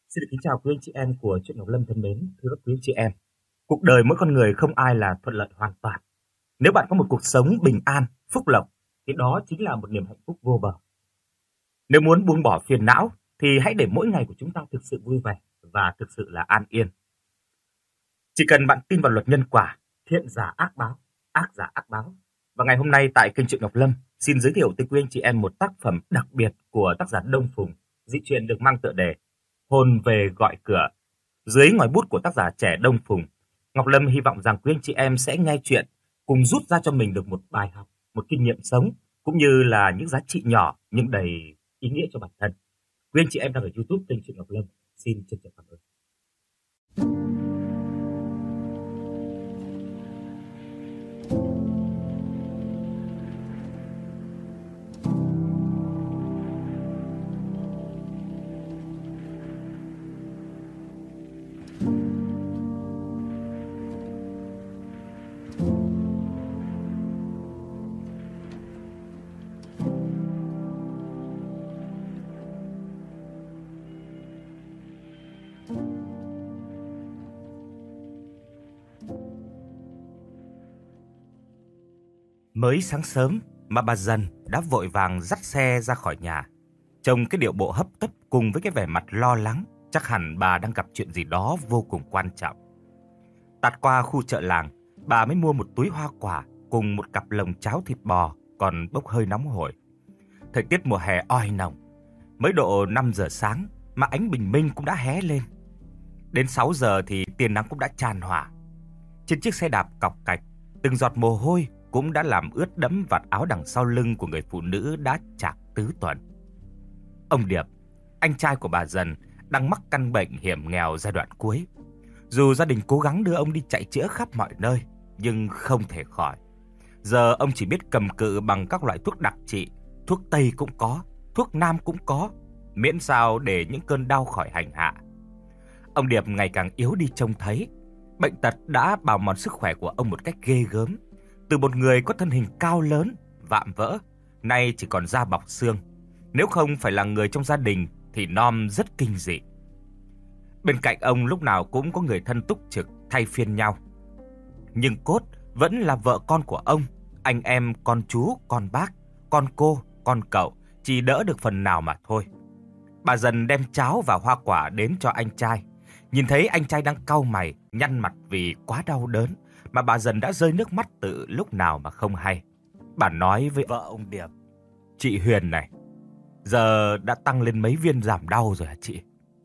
Xin được kính chào quý anh chị em của Truyện Ngọc Lâm thân mến, thưa các quý anh chị em. Cuộc đời mỗi con người không ai là thuận lợi hoàn toàn. Nếu bạn có một cuộc sống bình an, phúc lộc thì đó chính là một niềm hạnh phúc vô bờ. Nếu muốn buông bỏ phiền não thì hãy để mỗi ngày của chúng ta thực sự vui vẻ và thực sự là an yên. Chỉ cần bạn tin vào luật nhân quả, thiện giả ác báo, ác giả ác báo. Và ngày hôm nay tại kênh Truyện Ngọc Lâm xin giới thiệu tới quý anh chị em một tác phẩm đặc biệt của tác giả Đông Phùng. Dị truyện được mang tựa đề Hồn về gọi cửa. Dưới ngòi bút của tác giả trẻ Đông Phùng, Ngọc Lâm hy vọng rằng quý anh chị em sẽ nghe chuyện cùng rút ra cho mình được một bài học, một kinh nghiệm sống, cũng như là những giá trị nhỏ nhưng đầy ý nghĩa cho bản thân. Quý anh chị em đang ở YouTube kênh Truyện Ngọc Lâm, xin trân trọng cảm ơn. Mới sáng sớm mà bà Dần đã vội vàng dắt xe ra khỏi nhà. Trông cái điệu bộ hấp tấp cùng với cái vẻ mặt lo lắng, chắc hẳn bà đang gặp chuyện gì đó vô cùng quan trọng. Tạt qua khu chợ làng, bà mới mua một túi hoa quả cùng một cặp lồng cháo thịt bò còn bốc hơi nóng hổi. Thời tiết mùa hè oi nồng, mới độ 5 giờ sáng mà ánh bình minh cũng đã hé lên. Đến 6 giờ thì tia nắng cũng đã tràn hỏa. Trên chiếc xe đạp cọc cạch, từng giọt mồ hôi cũng đã làm ướt đẫm vạt áo đằng sau lưng của người phụ nữ đã chạc tứ tuần. Ông Điệp, anh trai của bà Dần, đang mắc căn bệnh hiểm nghèo giai đoạn cuối. Dù gia đình cố gắng đưa ông đi chạy chữa khắp mọi nơi, nhưng không thể khỏi. Giờ ông chỉ biết cầm cự bằng các loại thuốc đặc trị, thuốc Tây cũng có, thuốc Nam cũng có, miễn sao để những cơn đau khỏi hành hạ. Ông Điệp ngày càng yếu đi trông thấy. Bệnh tật đã bào mòn sức khỏe của ông một cách ghê gớm. Từ một người có thân hình cao lớn, vạm vỡ, nay chỉ còn da bọc xương. Nếu không phải là người trong gia đình thì nom rất kinh dị. Bên cạnh ông lúc nào cũng có người thân túc trực thay phiên nhau. Nhưng cốt vẫn là vợ con của ông, anh em, con chú, con bác, con cô, con cậu, chỉ đỡ được phần nào mà thôi. Bà Dần đem cháo và hoa quả đến cho anh trai. Nhìn thấy anh trai đang cau mày, nhăn mặt vì quá đau đớn, mà bà Dần đã rơi nước mắt từ lúc nào mà không hay. Bà nói với vợ ông Điệp: "Chị Huyền này, giờ đã tăng lên mấy viên giảm đau rồi hả chị?"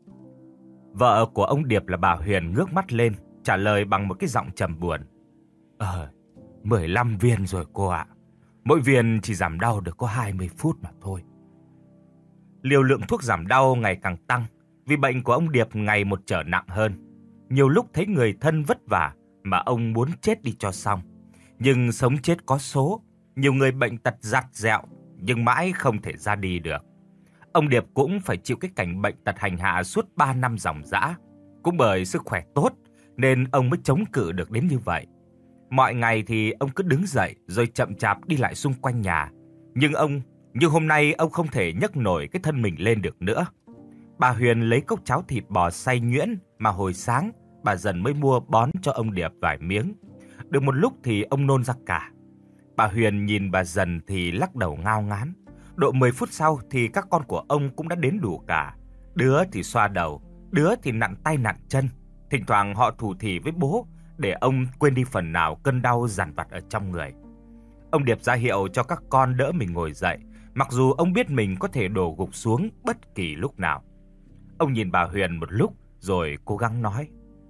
Vợ của ông Điệp là bà Huyền ngước mắt lên, trả lời bằng một cái giọng trầm buồn: 15 viên rồi cô ạ. Mỗi viên chỉ giảm đau được có 20 phút mà thôi." Liều lượng thuốc giảm đau ngày càng tăng, vì bệnh của ông Điệp ngày một trở nặng hơn. Nhiều lúc thấy người thân vất vả mà ông muốn chết đi cho xong. Nhưng sống chết có số, nhiều người bệnh tật dạt dẹo nhưng mãi không thể ra đi được. Ông Điệp cũng phải chịu cái cảnh bệnh tật hành hạ suốt 3 năm ròng rã. Cũng bởi sức khỏe tốt nên ông mới chống cự được đến như vậy. Mọi ngày thì ông cứ đứng dậy rồi chậm chạp đi lại xung quanh nhà. Nhưng hôm nay ông không thể nhấc nổi cái thân mình lên được nữa. Bà Huyền lấy cốc cháo thịt bò xay nhuyễn mà hồi sáng bà Dần mới mua bón cho ông Điệp vài miếng. Được một lúc thì ông nôn ra cả. Bà Huyền nhìn bà Dần thì lắc đầu ngao ngán. Độ 10 phút sau thì các con của ông cũng đã đến đủ cả. Đứa thì xoa đầu, đứa thì nặn tay nặn chân. Thỉnh thoảng họ thủ thỉ với bố để ông quên đi phần nào cơn đau dằn vặt ở trong người. Ông Điệp ra hiệu cho các con đỡ mình ngồi dậy, mặc dù ông biết mình có thể đổ gục xuống bất kỳ lúc nào. Ông nhìn bà Huyền một lúc rồi cố gắng nói: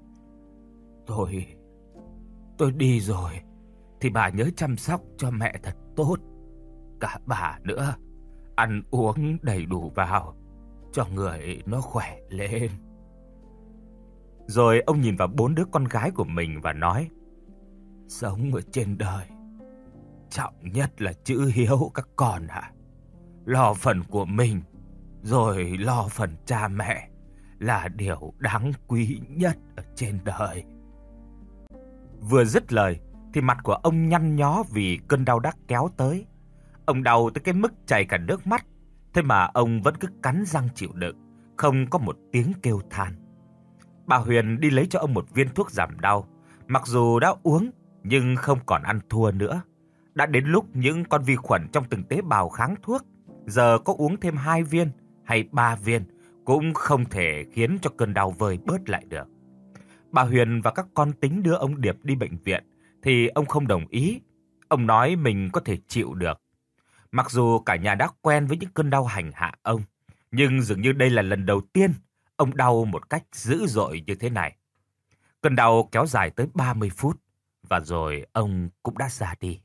Tôi đi rồi thì bà nhớ chăm sóc cho mẹ thật tốt. Cả bà nữa, ăn uống đầy đủ vào cho người nó khỏe lên." Rồi ông nhìn vào 4 đứa con gái của mình và nói: "Sống ở trên đời, trọng nhất là chữ hiếu các con ạ. Lo phần của mình rồi lo phần cha mẹ là điều đáng quý nhất ở trên đời." Vừa dứt lời thì mặt của ông nhăn nhó vì cơn đau đã kéo tới. Ông đau tới cái mức chảy cả nước mắt, thế mà ông vẫn cứ cắn răng chịu đựng, không có một tiếng kêu than. Bà Huyền đi lấy cho ông một viên thuốc giảm đau. Mặc dù đã uống nhưng không còn ăn thua nữa. Đã đến lúc những con vi khuẩn trong từng tế bào kháng thuốc, giờ có uống thêm 2 viên hay 3 viên cũng không thể khiến cho cơn đau vơi bớt lại được. Bà Huyền và các con tính đưa ông Điệp đi bệnh viện thì ông không đồng ý. Ông nói mình có thể chịu được. Mặc dù cả nhà đã quen với những cơn đau hành hạ ông, nhưng dường như đây là lần đầu tiên ông đau một cách dữ dội như thế này. Cơn đau kéo dài tới 30 phút và rồi ông cũng đã ra đi.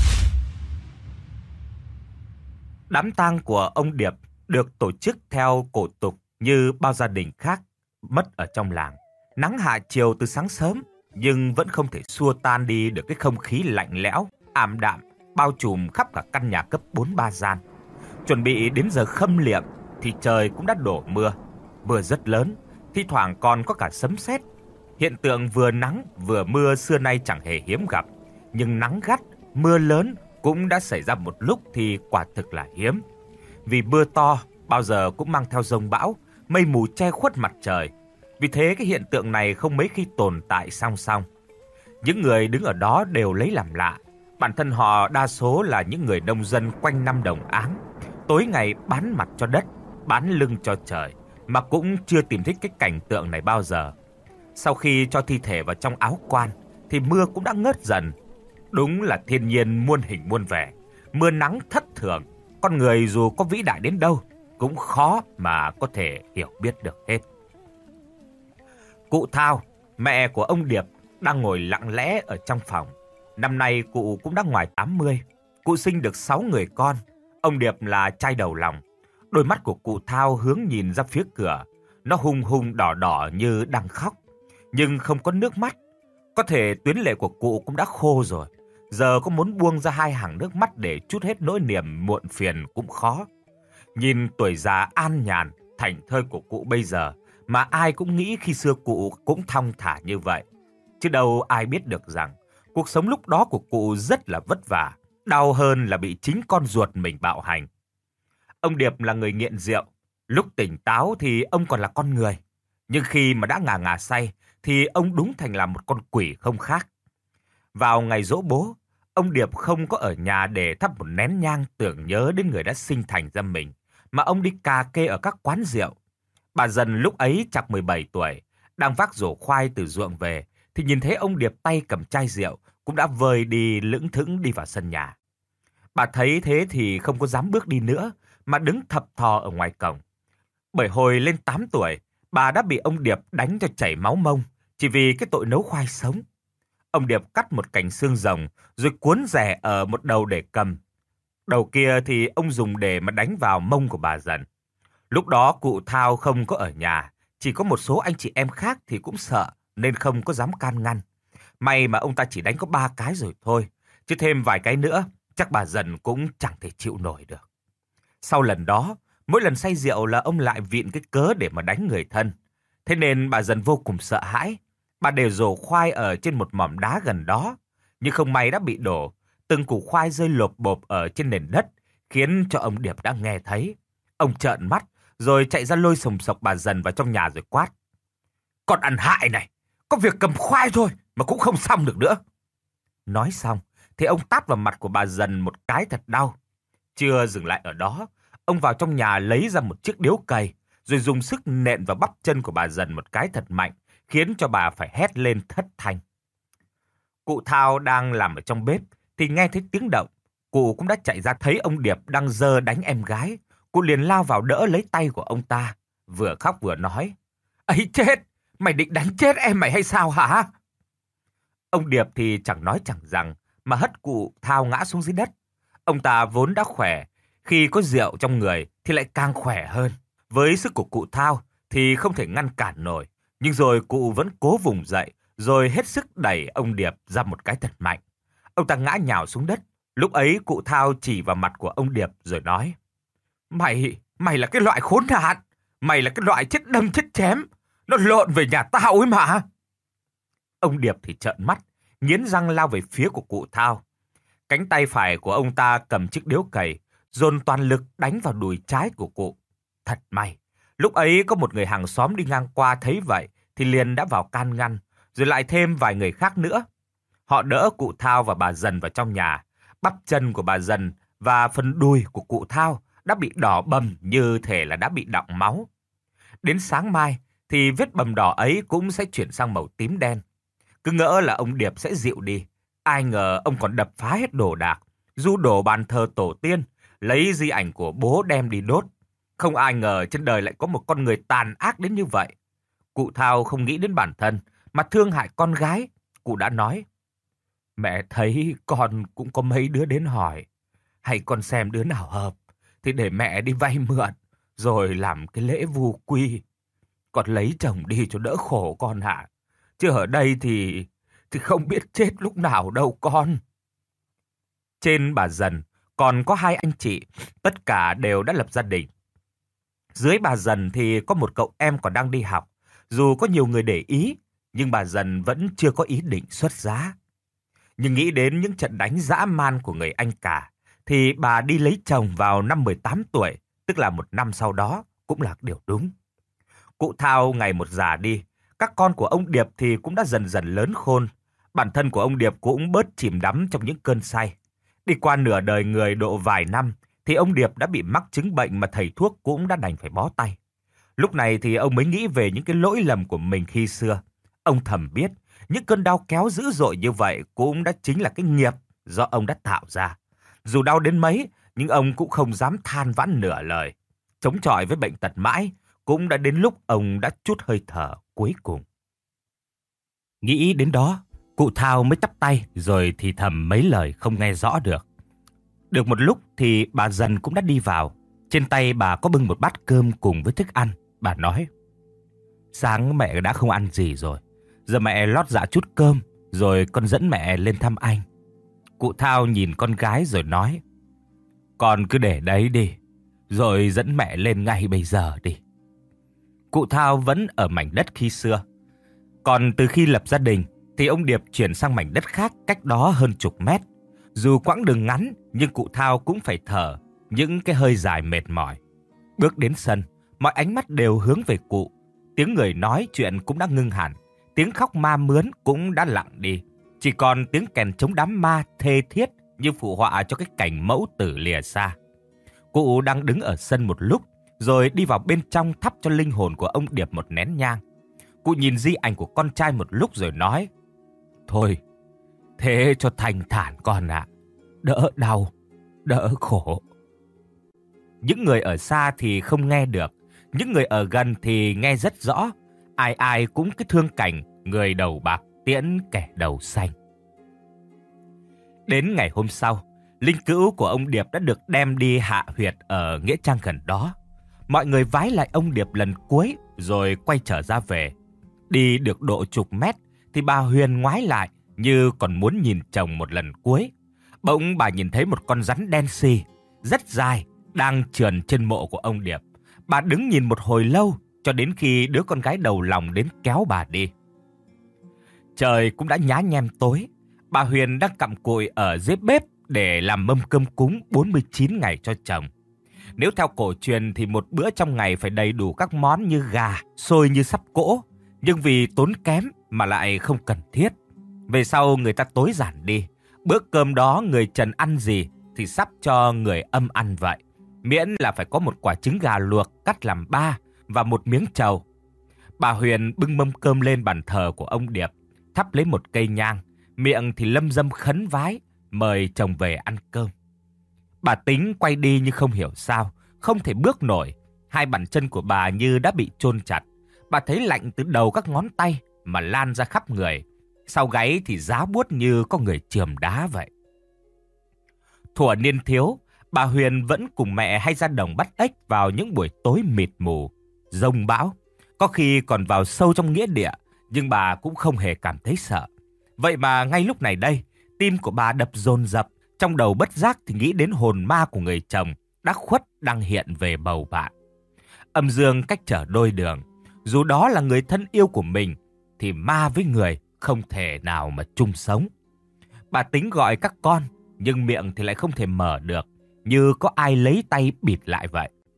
Đám tang của ông Điệp được tổ chức theo cổ tục như bao gia đình khác mất ở trong làng. Nắng hạ chiều từ sáng sớm nhưng vẫn không thể xua tan đi được cái không khí lạnh lẽo, ảm đạm bao trùm khắp cả căn nhà cấp 4-3 gian. Chuẩn bị đến giờ khâm liệm thì trời cũng đã đổ mưa. Mưa rất lớn, thi thoảng còn có cả sấm sét. Hiện tượng vừa nắng vừa mưa xưa nay chẳng hề hiếm gặp, nhưng nắng gắt, mưa lớn cũng đã xảy ra một lúc thì quả thực là hiếm. Vì mưa to bao giờ cũng mang theo dông bão, mây mù che khuất mặt trời. Vì thế cái hiện tượng này không mấy khi tồn tại song song. Những người đứng ở đó đều lấy làm lạ. Bản thân họ đa số là những người nông dân quanh năm đồng áng, tối ngày bán mặt cho đất, bán lưng cho trời, mà cũng chưa tìm thấy cái cảnh tượng này bao giờ. Sau khi cho thi thể vào trong áo quan thì mưa cũng đã ngớt dần. Đúng là thiên nhiên muôn hình muôn vẻ, mưa nắng thất thường, con người dù có vĩ đại đến đâu cũng khó mà có thể hiểu biết được hết. Cụ Thao, mẹ của ông Điệp, đang ngồi lặng lẽ ở trong phòng. Năm nay cụ cũng đã ngoài 80. Cụ sinh được 6 người con. Ông Điệp là trai đầu lòng. Đôi mắt của cụ Thao hướng nhìn ra phía cửa. Nó hung hung đỏ đỏ như đang khóc, nhưng không có nước mắt. Có thể tuyến lệ của cụ cũng đã khô rồi. Giờ có muốn buông ra 2 hàng nước mắt để trút hết nỗi niềm muộn phiền cũng khó. Nhìn tuổi già an nhàn, thảnh thơi của cụ bây giờ, mà ai cũng nghĩ khi xưa cụ cũng thong thả như vậy. Chứ đâu ai biết được rằng cuộc sống lúc đó của cụ rất là vất vả, đau hơn là bị chính con ruột mình bạo hành. Ông Điệp là người nghiện rượu. Lúc tỉnh táo thì ông còn là con người, nhưng khi mà đã ngà ngà say thì ông đúng thành là một con quỷ không khác. Vào ngày giỗ bố, ông Điệp không có ở nhà để thắp một nén nhang tưởng nhớ đến người đã sinh thành ra mình, mà ông đi cà kê ở các quán rượu. Bà Dần lúc ấy chạc 17 tuổi, đang vác rổ khoai từ ruộng về, thì nhìn thấy ông Điệp tay cầm chai rượu, cũng đã vơi đi lững thững đi vào sân nhà. Bà thấy thế thì không có dám bước đi nữa, mà đứng thập thò ở ngoài cổng. Bởi hồi lên 8 tuổi, bà đã bị ông Điệp đánh cho chảy máu mông, chỉ vì cái tội nấu khoai sống. Ông Điệp cắt một cành xương rồng, rồi cuốn rẻ ở một đầu để cầm. Đầu kia thì ông dùng để mà đánh vào mông của bà Dần. Lúc đó cụ Thao không có ở nhà, chỉ có một số anh chị em khác thì cũng sợ nên không có dám can ngăn. May mà ông ta chỉ đánh có 3 cái rồi thôi, chứ thêm vài cái nữa chắc bà Dần cũng chẳng thể chịu nổi được. Sau lần đó, mỗi lần say rượu là ông lại vịn cái cớ để mà đánh người thân. Thế nên bà Dần vô cùng sợ hãi. Bà để rổ khoai ở trên một mỏm đá gần đó, nhưng không may đã bị đổ. Từng củ khoai rơi lộp bộp ở trên nền đất, khiến cho ông Điệp đã nghe thấy. Ông trợn mắt, rồi chạy ra lôi sồng sộc bà Dần vào trong nhà rồi quát: "Con ăn hại này, có việc cầm khoai thôi mà cũng không xong được nữa." Nói xong thì ông tát vào mặt của bà Dần một cái thật đau. Chưa dừng lại ở đó, ông vào trong nhà lấy ra một chiếc điếu cày, rồi dùng sức nện vào bắp chân của bà Dần một cái thật mạnh, khiến cho bà phải hét lên thất thanh. Cụ Thao đang làm ở trong bếp thì nghe thấy tiếng động. Cụ cũng đã chạy ra thấy ông Điệp đang giơ đánh em gái. Cụ liền lao vào đỡ lấy tay của ông ta, vừa khóc vừa nói: "Ấy chết, mày định đánh chết em mày hay sao hả?" Ông Điệp thì chẳng nói chẳng rằng mà hất cụ Thao ngã xuống dưới đất. Ông ta vốn đã khỏe, khi có rượu trong người thì lại càng khỏe hơn. Với sức của cụ Thao thì không thể ngăn cản nổi, nhưng rồi cụ vẫn cố vùng dậy, rồi hết sức đẩy ông Điệp ra một cái thật mạnh. Ông ta ngã nhào xuống đất. Lúc ấy cụ Thao chỉ vào mặt của ông Điệp rồi nói: Mày là cái loại khốn nạn, mày là cái loại chết đâm chết chém, nó lộn về nhà tao ấy mà." Ông Điệp thì trợn mắt, nghiến răng lao về phía của cụ Thao. Cánh tay phải của ông ta cầm chiếc điếu cày, dồn toàn lực đánh vào đùi trái của cụ. Thật may, Lúc ấy có một người hàng xóm đi ngang qua thấy vậy thì liền đã vào can ngăn, rồi lại thêm vài người khác nữa. Họ đỡ cụ Thao và bà Dần vào trong nhà. Bắp chân của bà Dần và phần đùi của cụ Thao đã bị đỏ bầm như thể là đã bị đọng máu. Đến sáng mai thì vết bầm đỏ ấy cũng sẽ chuyển sang màu tím đen. Cứ ngỡ là ông Điệp sẽ dịu đi. Ai ngờ ông còn đập phá hết đồ đạc, du đổ bàn thờ tổ tiên, lấy di ảnh của bố đem đi đốt. Không ai ngờ trên đời lại có một con người tàn ác đến như vậy. Cụ Thao không nghĩ đến bản thân, mà thương hại con gái. Cụ đã nói, mẹ thấy con cũng có mấy đứa đến hỏi. Hay con xem đứa nào hợp, thì để mẹ đi vay mượn, rồi làm cái lễ vu quy. Con lấy chồng đi cho đỡ khổ con hả? Chứ ở đây thì không biết chết lúc nào đâu con. Trên bà Dần còn có 2 anh chị, tất cả đều đã lập gia đình. Dưới bà Dần thì có một cậu em còn đang đi học. Dù có nhiều người để ý, nhưng bà Dần vẫn chưa có ý định xuất giá. Nhưng nghĩ đến những trận đánh dã man của người anh cả, thì bà đi lấy chồng vào năm 18 tuổi, tức là 1 năm sau đó, cũng là điều đúng. Cụ Thao ngày một già đi, các con của ông Điệp thì cũng đã dần dần lớn khôn. Bản thân của ông Điệp cũng bớt chìm đắm trong những cơn say. Đi qua nửa đời người độ vài năm, thì ông Điệp đã bị mắc chứng bệnh mà thầy thuốc cũng đã đành phải bó tay. Lúc này thì ông mới nghĩ về những cái lỗi lầm của mình khi xưa. Ông thầm biết, những cơn đau kéo dữ dội như vậy cũng đã chính là cái nghiệp do ông đã tạo ra. Dù đau đến mấy, nhưng ông cũng không dám than vãn nửa lời. Chống chọi với bệnh tật mãi, cũng đã đến lúc ông đã trút hơi thở cuối cùng. Nghĩ đến đó, cụ Thao mới chắp tay rồi thì thầm mấy lời không nghe rõ được. Được một lúc thì bà Dần cũng đã đi vào. Trên tay bà có bưng một bát cơm cùng với thức ăn. Bà nói, sáng mẹ đã không ăn gì rồi. Giờ mẹ lót dạ chút cơm, rồi con dẫn mẹ lên thăm anh. Cụ Thao nhìn con gái rồi nói, con cứ để đấy đi, rồi dẫn mẹ lên ngay bây giờ đi. Cụ Thao vẫn ở mảnh đất khi xưa. Còn từ khi lập gia đình, thì ông Điệp chuyển sang mảnh đất khác cách đó hơn chục mét. Dù quãng đường ngắn, nhưng cụ Thao cũng phải thở những cái hơi dài mệt mỏi. Bước đến sân, mọi ánh mắt đều hướng về cụ. Tiếng người nói chuyện cũng đã ngưng hẳn. Tiếng khóc ma mướn cũng đã lặng đi. Chỉ còn tiếng kèn trống đám ma thê thiết như phụ họa cho cái cảnh mẫu tử lìa xa. Cụ đang đứng ở sân một lúc, rồi đi vào bên trong thắp cho linh hồn của ông Điệp một nén nhang. Cụ nhìn di ảnh của con trai một lúc rồi nói, thôi, thế cho thành thản con ạ. Đỡ đau, đỡ khổ. Những người ở xa thì không nghe được, những người ở gần thì nghe rất rõ. Ai ai cũng cứ thương cảnh người đầu bạc tiễn kẻ đầu xanh. Đến ngày hôm sau, linh cữu của ông Điệp đã được đem đi hạ huyệt ở nghĩa trang gần đó. Mọi người vái lại ông Điệp lần cuối rồi quay trở ra về. Đi được độ chục mét thì bà Huyền ngoái lại như còn muốn nhìn chồng một lần cuối. Bỗng bà nhìn thấy một con rắn đen xì, rất dài, đang trườn trên mộ của ông Điệp. Bà đứng nhìn một hồi lâu cho đến khi đứa con gái đầu lòng đến kéo bà đi. Trời cũng đã nhá nhem tối. Bà Huyền đang cặm cụi ở dưới bếp để làm mâm cơm cúng 49 ngày cho chồng. Nếu theo cổ truyền thì một bữa trong ngày phải đầy đủ các món như gà, xôi như sắp cỗ. Nhưng vì tốn kém mà lại không cần thiết. Về sau người ta tối giản đi. Bữa cơm đó người trần ăn gì thì sắp cho người âm ăn vậy. Miễn là phải có một quả trứng gà luộc cắt làm 3 và một miếng trầu. Bà Huyền bưng mâm cơm lên bàn thờ của ông Điệp, thắp lấy một cây nhang, miệng thì lâm dâm khấn vái, mời chồng về ăn cơm. Bà Tính quay đi nhưng không hiểu sao, không thể bước nổi. 2 bàn chân của bà như đã bị chôn chặt. Bà thấy lạnh từ đầu các ngón tay mà lan ra khắp người. Sau gáy thì giá buốt như có người chườm đá vậy. Thuở niên thiếu, bà Huyền vẫn cùng mẹ hay ra đồng bắt ếch vào những buổi tối mịt mù, giông bão. Có khi còn vào sâu trong nghĩa địa, nhưng bà cũng không hề cảm thấy sợ. Vậy mà ngay lúc này đây, tim của bà đập dồn dập, trong đầu bất giác thì nghĩ đến hồn ma của người chồng đã khuất đang hiện về bầu bạn. Âm dương cách trở đôi đường, dù đó là người thân yêu của mình, thì ma với người không thể nào mà chung sống. Bà Tính gọi các con, nhưng miệng thì lại không thể mở được, như có ai lấy tay bịt lại vậy.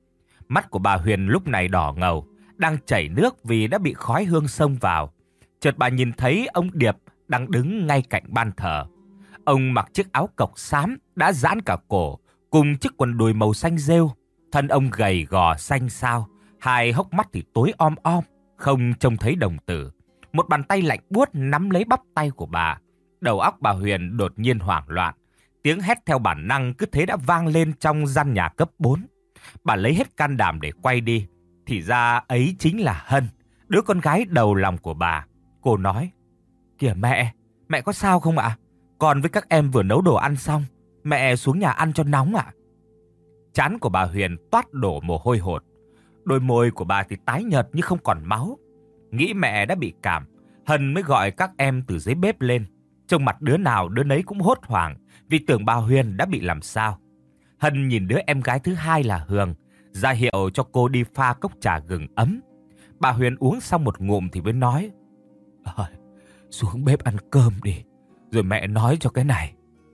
Mắt của bà Huyền lúc này đỏ ngầu, đang chảy nước vì đã bị khói hương xông vào. Chợt bà nhìn thấy ông Điệp đang đứng ngay cạnh ban thờ. Ông mặc chiếc áo cộc xám đã giãn cả cổ, cùng chiếc quần đùi màu xanh rêu. Thân ông gầy gò xanh xao, hai hốc mắt thì tối om om, không trông thấy đồng tử. Một bàn tay lạnh buốt nắm lấy bắp tay của bà. Đầu óc bà Huyền đột nhiên hoảng loạn. Tiếng hét theo bản năng cứ thế đã vang lên trong gian nhà cấp 4. Bà lấy hết can đảm để quay đi. Thì ra ấy chính là Hân, đứa con gái đầu lòng của bà. Cô nói: "Kìa mẹ có sao không ạ? Con với các em vừa nấu đồ ăn xong, mẹ xuống nhà ăn cho nóng ạ." Trán của bà Huyền toát đổ mồ hôi hột. Đôi môi của bà thì tái nhợt như không còn máu. Nghĩ mẹ đã bị cảm, Hân mới gọi các em từ dưới bếp lên. Trông mặt đứa nào đứa nấy cũng hốt hoảng vì tưởng bà Huyền đã bị làm sao. Hân nhìn đứa em gái thứ hai là Hường, ra hiệu cho cô đi pha cốc trà gừng ấm. Bà Huyền uống xong một ngụm thì mới nói: "Xuống bếp ăn cơm đi, rồi mẹ nói cho cái này."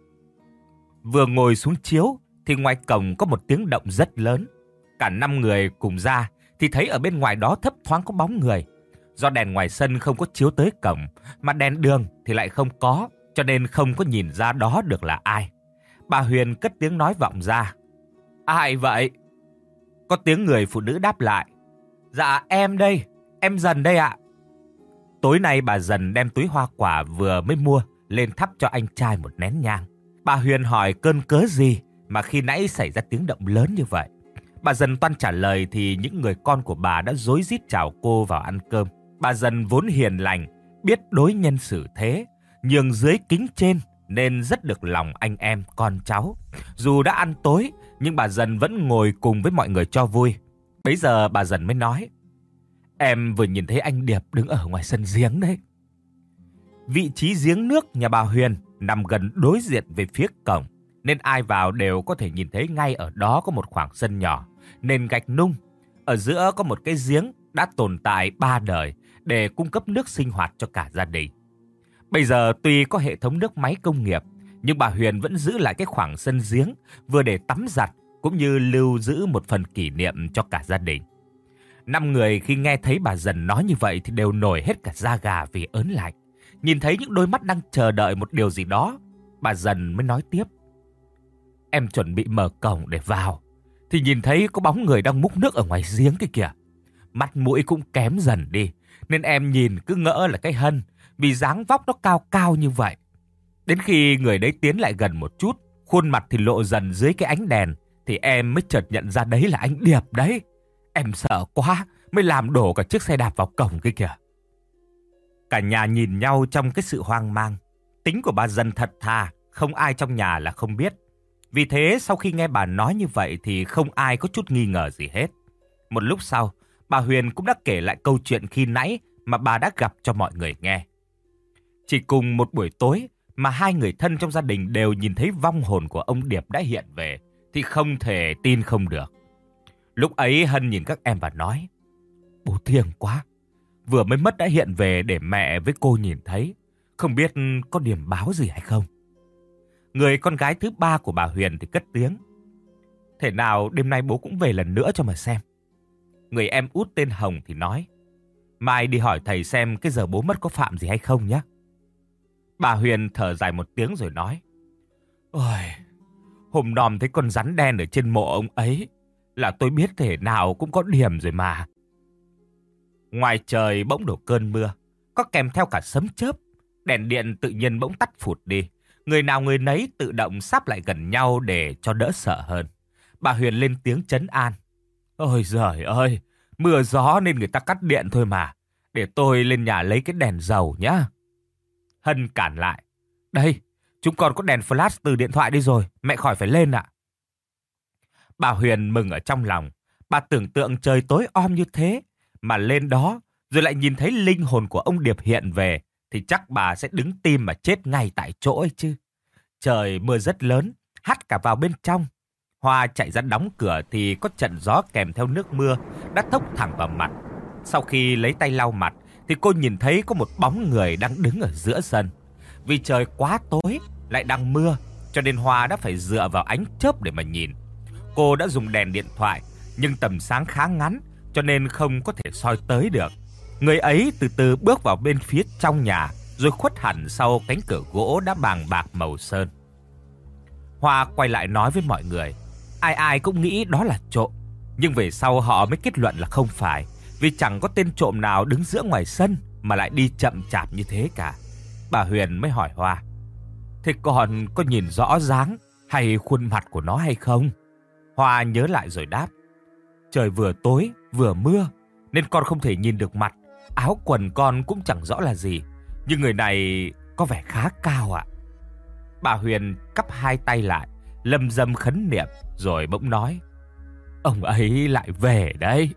Vừa ngồi xuống chiếu thì ngoài cổng có một tiếng động rất lớn. Cả 5 người cùng ra thì thấy ở bên ngoài đó thấp thoáng có bóng người. Do đèn ngoài sân không có chiếu tới cổng, mà đèn đường thì lại không có, cho nên không có nhìn ra đó được là ai. Bà Huyền cất tiếng nói vọng ra: "Ai vậy?" Có tiếng người phụ nữ đáp lại: "Dạ em đây, em Dần đây ạ." Tối nay bà Dần đem túi hoa quả vừa mới mua lên thắp cho anh trai một nén nhang. Bà Huyền hỏi cơn cớ gì mà khi nãy xảy ra tiếng động lớn như vậy. Bà Dần toan trả lời thì những người con của bà đã rối rít chào cô vào ăn cơm. Bà Dần vốn hiền lành, biết đối nhân xử thế, nhường dưới kính trên nên rất được lòng anh em con cháu. Dù đã ăn tối nhưng bà Dần vẫn ngồi cùng với mọi người cho vui. Bấy giờ bà Dần mới nói: "Em vừa nhìn thấy anh Điệp đứng ở ngoài sân giếng đấy." Vị trí giếng nước nhà bà Huyền nằm gần đối diện về phía cổng, nên ai vào đều có thể nhìn thấy ngay ở đó có một khoảng sân nhỏ, nền gạch nung. Ở giữa có một cái giếng đã tồn tại 3 đời để cung cấp nước sinh hoạt cho cả gia đình. Bây giờ tuy có hệ thống nước máy công nghiệp, nhưng bà Huyền vẫn giữ lại cái khoảng sân giếng vừa để tắm giặt cũng như lưu giữ một phần kỷ niệm cho cả gia đình. 5 người khi nghe thấy bà Dần nói như vậy thì đều nổi hết cả da gà vì ớn lạnh. Nhìn thấy những đôi mắt đang chờ đợi một điều gì đó, bà Dần mới nói tiếp: "Em chuẩn bị mở cổng để vào thì nhìn thấy có bóng người đang múc nước ở ngoài giếng kia kìa. Mắt mũi cũng kém dần đi, nên em nhìn cứ ngỡ là cái Hân vì dáng vóc nó cao cao như vậy. Đến khi người đấy tiến lại gần một chút, khuôn mặt thì lộ dần dưới cái ánh đèn, thì em mới chợt nhận ra đấy là anh Điệp đấy. Em sợ quá mới làm đổ cả chiếc xe đạp vào cổng kia kìa." Cả nhà nhìn nhau trong cái sự hoang mang. Tính của bà Dần thật thà, không ai trong nhà là không biết. Vì thế sau khi nghe bà nói như vậy thì không ai có chút nghi ngờ gì hết. Một lúc sau, bà Huyền cũng đã kể lại câu chuyện khi nãy mà bà đã gặp cho mọi người nghe. Chỉ cùng một buổi tối mà 2 người thân trong gia đình đều nhìn thấy vong hồn của ông Điệp đã hiện về thì không thể tin không được. Lúc ấy Hân nhìn các em và nói: "Bố thiêng quá, vừa mới mất đã hiện về để mẹ với cô nhìn thấy, không biết có điểm báo gì hay không." Người con gái thứ 3 của bà Huyền thì cất tiếng: "Thế nào đêm nay bố cũng về lần nữa cho mà xem." Người em út tên Hồng thì nói: "Mai đi hỏi thầy xem cái giờ bố mất có phạm gì hay không nhé." Bà Huyền thở dài một tiếng rồi nói: "Ôi, hôm nòm thấy con rắn đen ở trên mộ ông ấy là tôi biết thể nào cũng có điểm rồi mà." Ngoài trời bỗng đổ cơn mưa, có kèm theo cả sấm chớp. Đèn điện tự nhiên bỗng tắt phụt đi. Người nào người nấy tự động sáp lại gần nhau để cho đỡ sợ hơn. Bà Huyền lên tiếng trấn an: "Ôi giời ơi, mưa gió nên người ta cắt điện thôi mà. Để tôi lên nhà lấy cái đèn dầu nhá." Hân cản lại: "Đây, chúng con có đèn flash từ điện thoại đi rồi, mẹ khỏi phải lên ạ." Bà Huyền mừng ở trong lòng. Bà tưởng tượng trời tối om như thế mà lên đó rồi lại nhìn thấy linh hồn của ông Điệp hiện về thì chắc bà sẽ đứng tim mà chết ngay tại chỗ ấy chứ. Trời mưa rất lớn, hắt cả vào bên trong. Hoa chạy ra đóng cửa thì có trận gió kèm theo nước mưa đã thốc thẳng vào mặt. Sau khi lấy tay lau mặt thì cô nhìn thấy có một bóng người đang đứng ở giữa sân. Vì trời quá tối lại đang mưa cho nên Hoa đã phải dựa vào ánh chớp để mà nhìn. Cô đã dùng đèn điện thoại nhưng tầm sáng khá ngắn cho nên không có thể soi tới được. Người ấy từ từ bước vào bên phía trong nhà, rồi khuất hẳn sau cánh cửa gỗ đã bàng bạc màu sơn. Hoa quay lại nói với mọi người, ai ai cũng nghĩ đó là trộm, nhưng về sau họ mới kết luận là không phải, vì chẳng có tên trộm nào đứng giữa ngoài sân mà lại đi chậm chạp như thế cả. Bà Huyền mới hỏi Hoa, thế con có nhìn rõ dáng hay khuôn mặt của nó hay không? Hoa nhớ lại rồi đáp, trời vừa tối vừa mưa nên con không thể nhìn được mặt, áo quần con cũng chẳng rõ là gì, nhưng người này có vẻ khá cao ạ. Bà Huyền cắp hai tay lại, lầm rầm khấn niệm rồi bỗng nói, ông ấy lại về đấy.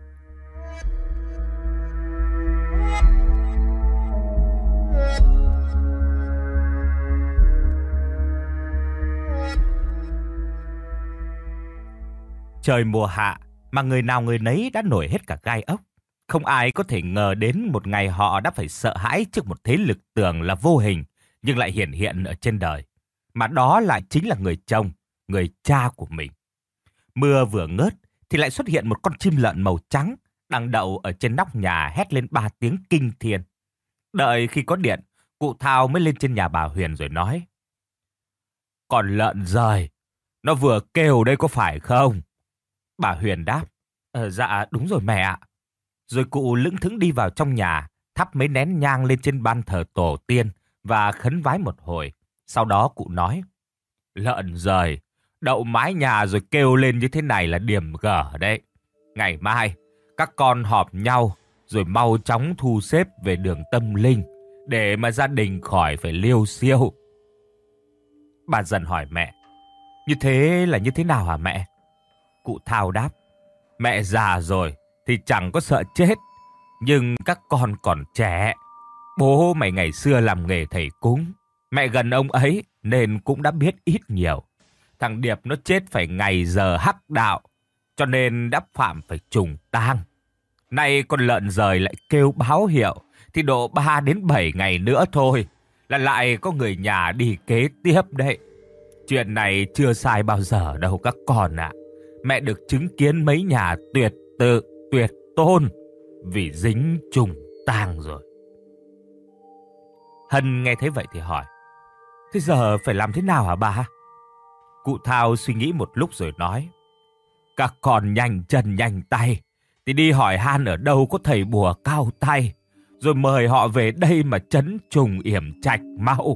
Trời mùa hạ mà người nào người nấy đã nổi hết cả gai ốc. Không ai có thể ngờ đến một ngày họ đã phải sợ hãi trước một thế lực tưởng là vô hình nhưng lại hiển hiện ở trên đời. Mà đó lại chính là người chồng, người cha của mình. Mưa vừa ngớt thì lại xuất hiện một con chim lợn màu trắng đang đậu ở trên nóc nhà hét lên 3 tiếng kinh thiên. Đợi khi có điện, cụ Thao mới lên trên nhà bà Huyền rồi nói, con lợn rời, nó vừa kêu đây có phải không? Bà Huyền đáp, dạ đúng rồi mẹ ạ. Rồi cụ lững thững đi vào trong nhà, thắp mấy nén nhang lên trên ban thờ tổ tiên và khấn vái một hồi. Sau đó cụ nói, lợn rời, đậu mái nhà rồi kêu lên như thế này là điểm gở đấy. Ngày mai, các con họp nhau rồi mau chóng thu xếp về đường tâm linh để mà gia đình khỏi phải liêu xiêu. Bà dần hỏi mẹ, như thế là như thế nào hả mẹ? Cụ Thao đáp, mẹ già rồi thì chẳng có sợ chết, nhưng các con còn trẻ. Bố mày ngày xưa làm nghề thầy cúng, mẹ gần ông ấy nên cũng đã biết ít nhiều. Thằng Điệp nó chết phải ngày giờ hắc đạo, cho nên đã phạm phải trùng tang. Nay con lợn rời lại kêu báo hiệu, thì độ 3 đến 7 ngày nữa thôi là lại có người nhà đi kế tiếp đấy. Chuyện này chưa sai bao giờ đâu các con ạ. Mẹ được chứng kiến mấy nhà tuyệt tự, tuyệt tôn vì dính trùng tang rồi. Hân nghe thấy vậy thì hỏi, thế giờ phải làm thế nào hả bà? Cụ Thao suy nghĩ một lúc rồi nói, các con nhanh chân nhanh tay thì đi hỏi han ở đâu có thầy bùa cao tay, rồi mời họ về đây mà trấn trùng yểm trạch mau.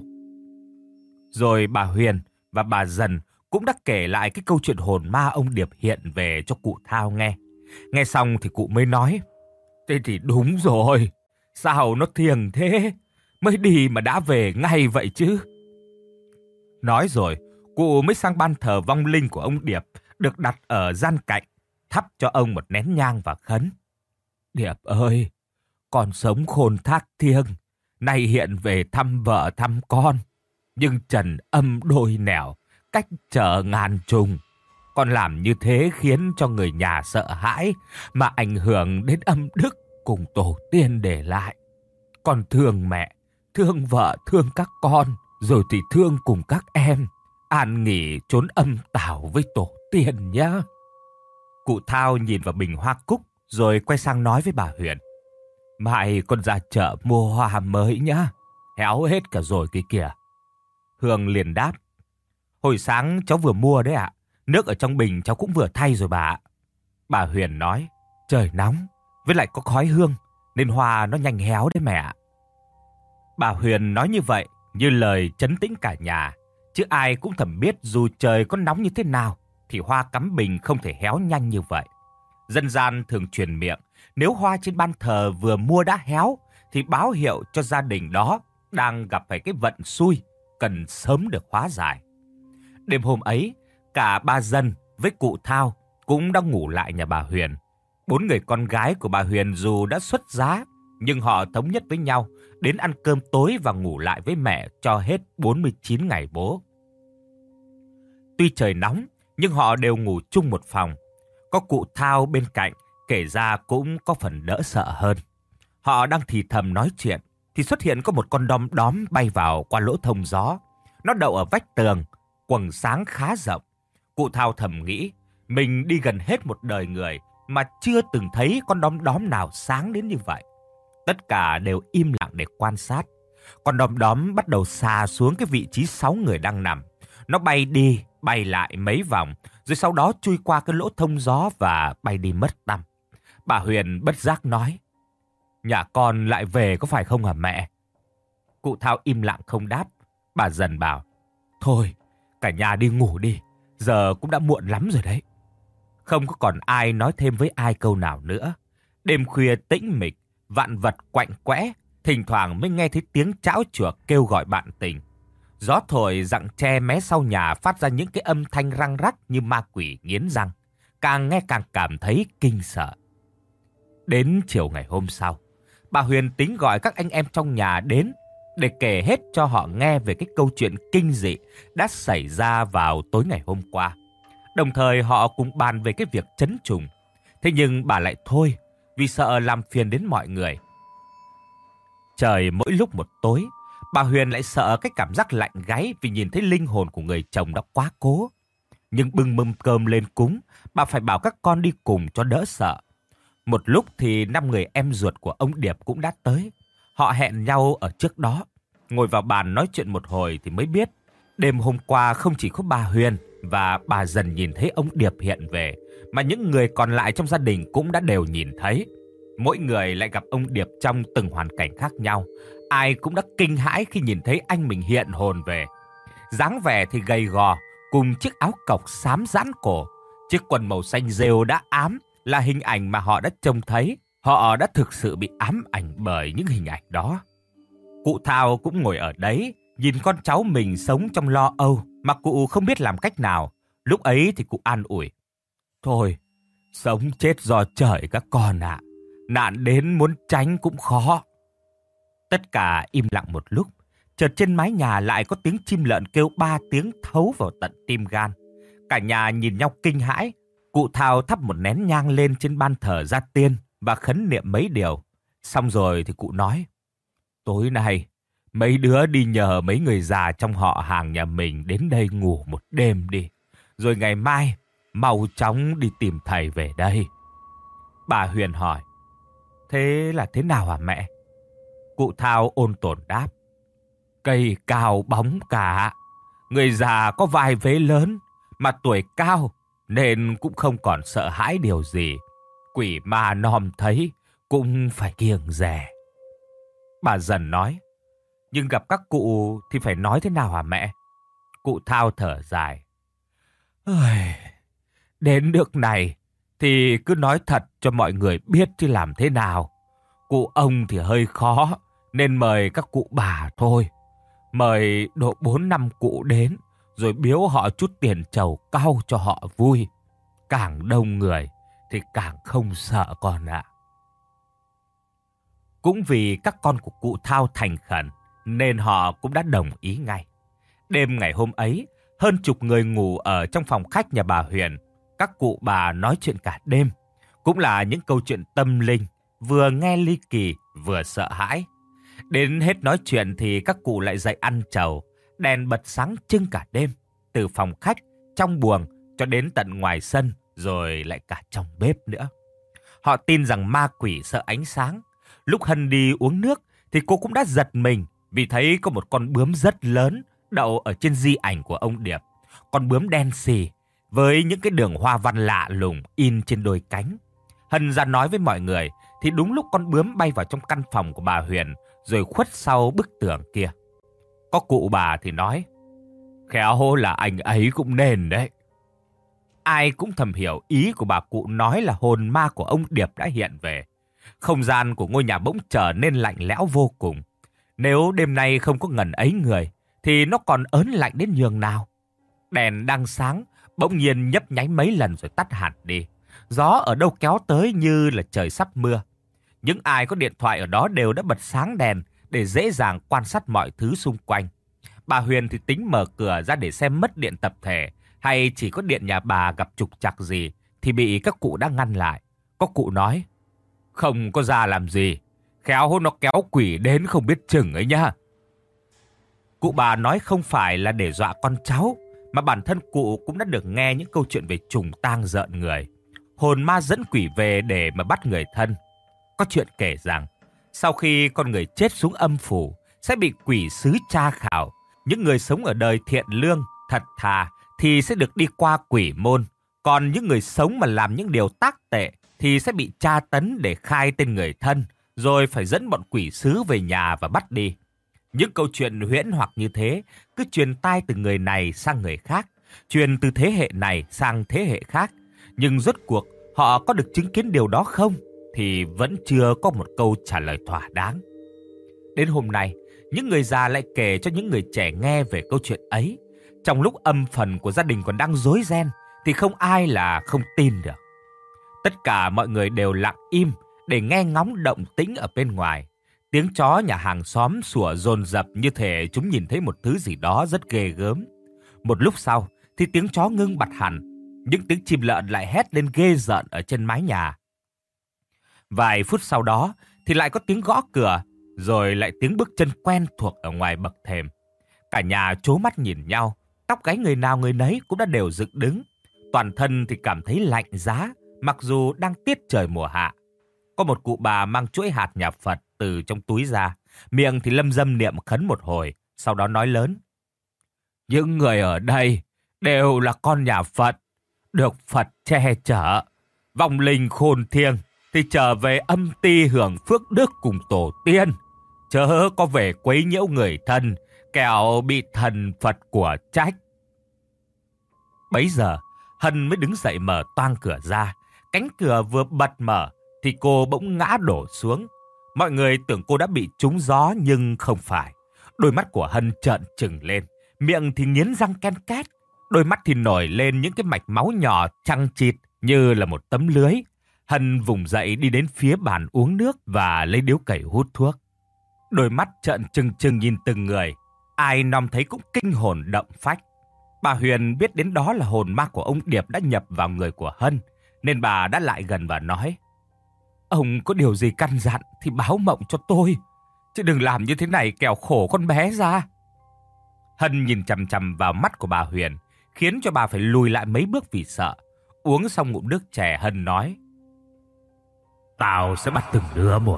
Rồi bà Huyền và bà Dần cũng đã kể lại cái câu chuyện hồn ma ông Điệp hiện về cho cụ Thao nghe. Nghe xong thì cụ mới nói, thế thì đúng rồi, sao nó thiêng thế, mới đi mà đã về ngay vậy chứ. Nói rồi, cụ mới sang ban thờ vong linh của ông Điệp, được đặt ở gian cạnh, thắp cho ông một nén nhang và khấn. Điệp ơi, con sống khôn thác thiêng, nay hiện về thăm vợ thăm con, nhưng trần âm đôi nẻo, cách trở ngàn trùng. Con làm như thế khiến cho người nhà sợ hãi, mà ảnh hưởng đến âm đức cùng tổ tiên để lại. Con thương mẹ, thương vợ, thương các con, rồi thì thương cùng các em. An nghỉ trốn âm tảo với tổ tiên nhá. Cụ Thao nhìn vào bình hoa cúc, rồi quay sang nói với bà Huyền, mai con ra chợ mua hoa mới nhá, héo hết cả rồi kia kìa. Hương liền đáp, hồi sáng cháu vừa mua đấy ạ. Nước ở trong bình cháu cũng vừa thay rồi bà ạ. Bà Huyền nói, trời nóng, với lại có khói hương, nên hoa nó nhanh héo đấy mẹ ạ. Bà Huyền nói như vậy, như lời trấn tĩnh cả nhà. Chứ ai cũng thầm biết dù trời có nóng như thế nào, thì hoa cắm bình không thể héo nhanh như vậy. Dân gian thường truyền miệng, nếu hoa trên ban thờ vừa mua đã héo, thì báo hiệu cho gia đình đó đang gặp phải cái vận xui, cần sớm được hóa giải. Đêm hôm ấy, cả ba Dân với cụ Thao cũng đã ngủ lại nhà bà Huyền. 4 người con gái của bà Huyền dù đã xuất giá, nhưng họ thống nhất với nhau đến ăn cơm tối và ngủ lại với mẹ cho hết 49 ngày bố. Tuy trời nóng, nhưng họ đều ngủ chung một phòng. Có cụ Thao bên cạnh, kể ra cũng có phần đỡ sợ hơn. Họ đang thì thầm nói chuyện, thì xuất hiện có một con đom đóm bay vào qua lỗ thông gió. Nó đậu ở vách tường, quầng sáng khá rộng. Cụ Thao thầm nghĩ, mình đi gần hết một đời người, mà chưa từng thấy con đom đóm nào sáng đến như vậy. Tất cả đều im lặng để quan sát. Con đom đóm bắt đầu xà xuống cái vị trí 6 người đang nằm. Nó bay đi, bay lại mấy vòng, rồi sau đó chui qua cái lỗ thông gió và bay đi mất tăm. Bà Huyền bất giác nói: "Nhà con lại về có phải không hả mẹ?" Cụ Thao im lặng không đáp. Bà Dần bảo: "Thôi, cả nhà đi ngủ đi, giờ cũng đã muộn lắm rồi đấy." Không có còn ai nói thêm với ai câu nào nữa. Đêm khuya tĩnh mịch, vạn vật quạnh quẽ, thỉnh thoảng mới nghe thấy tiếng chão chuột kêu gọi bạn tình. Gió thổi giặng tre mé sau nhà phát ra những cái âm thanh răng rắc như ma quỷ nghiến răng, càng nghe càng cảm thấy kinh sợ. Đến chiều ngày hôm sau, bà Huyền tính gọi các anh em trong nhà đến để kể hết cho họ nghe về cái câu chuyện kinh dị đã xảy ra vào tối ngày hôm qua. Đồng thời họ cũng bàn về cái việc trấn trùng. Thế nhưng bà lại thôi, vì sợ làm phiền đến mọi người. Trời mỗi lúc một tối, bà Huyền lại sợ cái cảm giác lạnh gáy vì nhìn thấy linh hồn của người chồng đã quá cố. Nhưng bưng mâm cơm lên cúng, bà phải bảo các con đi cùng cho đỡ sợ. Một lúc thì 5 người em ruột của ông Điệp cũng đã tới. Họ hẹn nhau ở trước đó. Ngồi vào bàn nói chuyện một hồi thì mới biết, đêm hôm qua không chỉ có bà Huyền và bà Dần nhìn thấy ông Điệp hiện về, mà những người còn lại trong gia đình cũng đã đều nhìn thấy. Mỗi người lại gặp ông Điệp trong từng hoàn cảnh khác nhau. Ai cũng đã kinh hãi khi nhìn thấy anh mình hiện hồn về. Dáng vẻ thì gầy gò, cùng chiếc áo cộc xám giãn cổ, chiếc quần màu xanh rêu đã ám là hình ảnh mà họ đã trông thấy. Họ đã thực sự bị ám ảnh bởi những hình ảnh đó. Cụ Thao cũng ngồi ở đấy, nhìn con cháu mình sống trong lo âu mà cụ không biết làm cách nào. Lúc ấy thì cụ an ủi: "Thôi, sống chết do trời các con ạ. Nạn đến muốn tránh cũng khó." Tất cả im lặng một lúc, chợt trên mái nhà lại có tiếng chim lợn kêu 3 tiếng thấu vào tận tim gan. Cả nhà nhìn nhau kinh hãi. Cụ Thao thắp một nén nhang lên trên ban thờ gia tiên và khấn niệm mấy điều. Xong rồi thì cụ nói: "Tối nay, mấy đứa đi nhờ mấy người già trong họ hàng nhà mình đến đây ngủ một đêm đi. Rồi ngày mai, mau chóng đi tìm thầy về đây." Bà Huyền hỏi: "Thế là thế nào hả mẹ?" Cụ Thao ôn tồn đáp: "Cây cao bóng cả. Người già có vai vế lớn, mà tuổi cao nên cũng không còn sợ hãi điều gì. Quỷ ma nom thấy cũng phải kiêng dè." Bà Dần nói: "Nhưng gặp các cụ thì phải nói thế nào hả mẹ?" Cụ Thao thở dài: "Đến nước này thì cứ nói thật cho mọi người biết chứ làm thế nào. Cụ ông thì hơi khó, nên mời các cụ bà thôi. Mời độ 4-5 cụ đến, rồi biếu họ chút tiền trầu cau cho họ vui. Càng đông người thì càng không sợ con ạ." Cũng vì các con của cụ Thao thành khẩn, nên họ cũng đã đồng ý ngay. Đêm ngày hôm ấy, hơn chục người ngủ ở trong phòng khách nhà bà Huyền. Các cụ bà nói chuyện cả đêm. Cũng là những câu chuyện tâm linh, vừa nghe ly kỳ, vừa sợ hãi. Đến hết nói chuyện thì các cụ lại dậy ăn trầu. Đèn bật sáng trưng cả đêm, từ phòng khách, trong buồng cho đến tận ngoài sân, rồi lại cả trong bếp nữa. Họ tin rằng ma quỷ sợ ánh sáng. Lúc Hân đi uống nước thì cô cũng đã giật mình vì thấy có một con bướm rất lớn đậu ở trên di ảnh của ông Điệp. Con bướm đen xì với những cái đường hoa văn lạ lùng in trên đôi cánh. Hân ra nói với mọi người thì đúng lúc con bướm bay vào trong căn phòng của bà Huyền rồi khuất sau bức tường kia. Có cụ bà thì nói: "Khéo là anh ấy cũng nên đấy." Ai cũng thầm hiểu ý của bà cụ nói là hồn ma của ông Điệp đã hiện về. Không gian của ngôi nhà bỗng trở nên lạnh lẽo vô cùng. Nếu đêm nay không có ngần ấy người thì nó còn ớn lạnh đến nhường nào. Đèn đang sáng bỗng nhiên nhấp nháy mấy lần rồi tắt hẳn đi. Gió ở đâu kéo tới như là trời sắp mưa. Những ai có điện thoại ở đó đều đã bật sáng đèn để dễ dàng quan sát mọi thứ xung quanh. Bà Huyền thì tính mở cửa ra để xem mất điện tập thể hay chỉ có điện nhà bà gặp trục trặc gì thì bị các cụ đã ngăn lại. Có cụ nói: "Không có ra làm gì, khéo nó kéo quỷ đến không biết chừng ấy nhá." Cụ bà nói không phải là để dọa con cháu, mà bản thân cụ cũng đã được nghe những câu chuyện về trùng tang rợn người. hồn ma dẫn quỷ về để mà bắt người thân. Có chuyện kể rằng, sau khi con người chết xuống âm phủ, sẽ bị quỷ sứ tra khảo. Những người sống ở đời thiện lương, thật thà thì sẽ được đi qua quỷ môn. Còn những người sống mà làm những điều tác tệ thì sẽ bị tra tấn để khai tên người thân, rồi phải dẫn bọn quỷ sứ về nhà và bắt đi. Những câu chuyện huyễn hoặc như thế cứ truyền tai từ người này sang người khác, truyền từ thế hệ này sang thế hệ khác. Nhưng rốt cuộc họ có được chứng kiến điều đó không thì vẫn chưa có một câu trả lời thỏa đáng. Đến hôm nay, những người già lại kể cho những người trẻ nghe về câu chuyện ấy. Trong lúc âm phần của gia đình còn đang rối ren thì không ai là không tin được. Tất cả mọi người đều lặng im để nghe ngóng động tĩnh ở bên ngoài. Tiếng chó nhà hàng xóm sủa dồn dập như thể chúng nhìn thấy một thứ gì đó rất ghê gớm. Một lúc sau thì tiếng chó ngưng bặt hẳn, những tiếng chim lợn lại hét lên ghê rợn ở trên mái nhà. Vài phút sau đó thì lại có tiếng gõ cửa, rồi lại tiếng bước chân quen thuộc ở ngoài bậc thềm. Cả nhà trố mắt nhìn nhau, tóc gáy người nào người nấy cũng đã đều dựng đứng. Toàn thân thì cảm thấy lạnh giá, mặc dù đang tiết trời mùa hạ. Có một cụ bà mang chuỗi hạt nhà Phật từ trong túi ra, miệng thì lâm dâm niệm khấn một hồi, sau đó nói lớn. Những người ở đây đều là con nhà Phật, được Phật che chở. Vong linh khôn thiêng thì trở về âm ti hưởng phước đức cùng tổ tiên, chớ có về quấy nhiễu người thân, kẻo bị thần Phật của trách. Bấy giờ, Hân mới đứng dậy mở toang cửa ra. Cánh cửa vừa bật mở thì cô bỗng ngã đổ xuống. Mọi người tưởng cô đã bị trúng gió nhưng không phải. Đôi mắt của Hân trợn trừng lên, miệng thì nghiến răng ken két. Đôi mắt thì nổi lên những cái mạch máu nhỏ chằng chịt như là một tấm lưới. Hân vùng dậy đi đến phía bàn uống nước và lấy điếu cày hút thuốc. Đôi mắt trợn trừng trừng nhìn từng người. Ai nom thấy cũng kinh hồn động phách. Bà Huyền biết đến đó là hồn ma của ông Điệp đã nhập vào người của Hân, nên bà đã lại gần và nói. Ông có điều gì căn dặn thì báo mộng cho tôi, chứ đừng làm như thế này kẻo khổ con bé ra. Hân nhìn chằm chằm vào mắt của bà Huyền, khiến cho bà phải lùi lại mấy bước vì sợ. Uống xong ngụm nước chè, Hân nói. Tao sẽ bắt từng đứa một.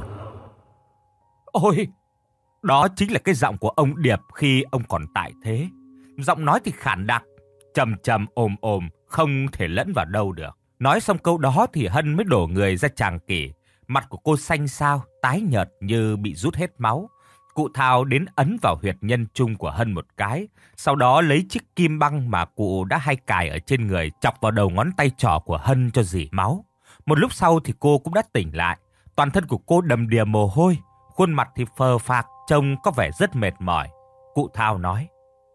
Ôi, đó chính là cái giọng của ông Điệp khi ông còn tại thế. Giọng nói thì khản đặc, trầm trầm ồm ồm, không thể lẫn vào đâu được. Nói xong câu đó thì Hân mới đổ người ra tràng kỷ. Mặt của cô xanh xao, tái nhợt như bị rút hết máu. Cụ Thao đến ấn vào huyệt nhân trung của Hân một cái. Sau đó lấy chiếc kim băng mà cụ đã hay cài ở trên người, chọc vào đầu ngón tay trỏ của Hân cho rỉ máu. Một lúc sau thì cô cũng đã tỉnh lại. Toàn thân của cô đầm đìa mồ hôi, khuôn mặt thì phờ phạc, trông có vẻ rất mệt mỏi. Cụ Thao nói.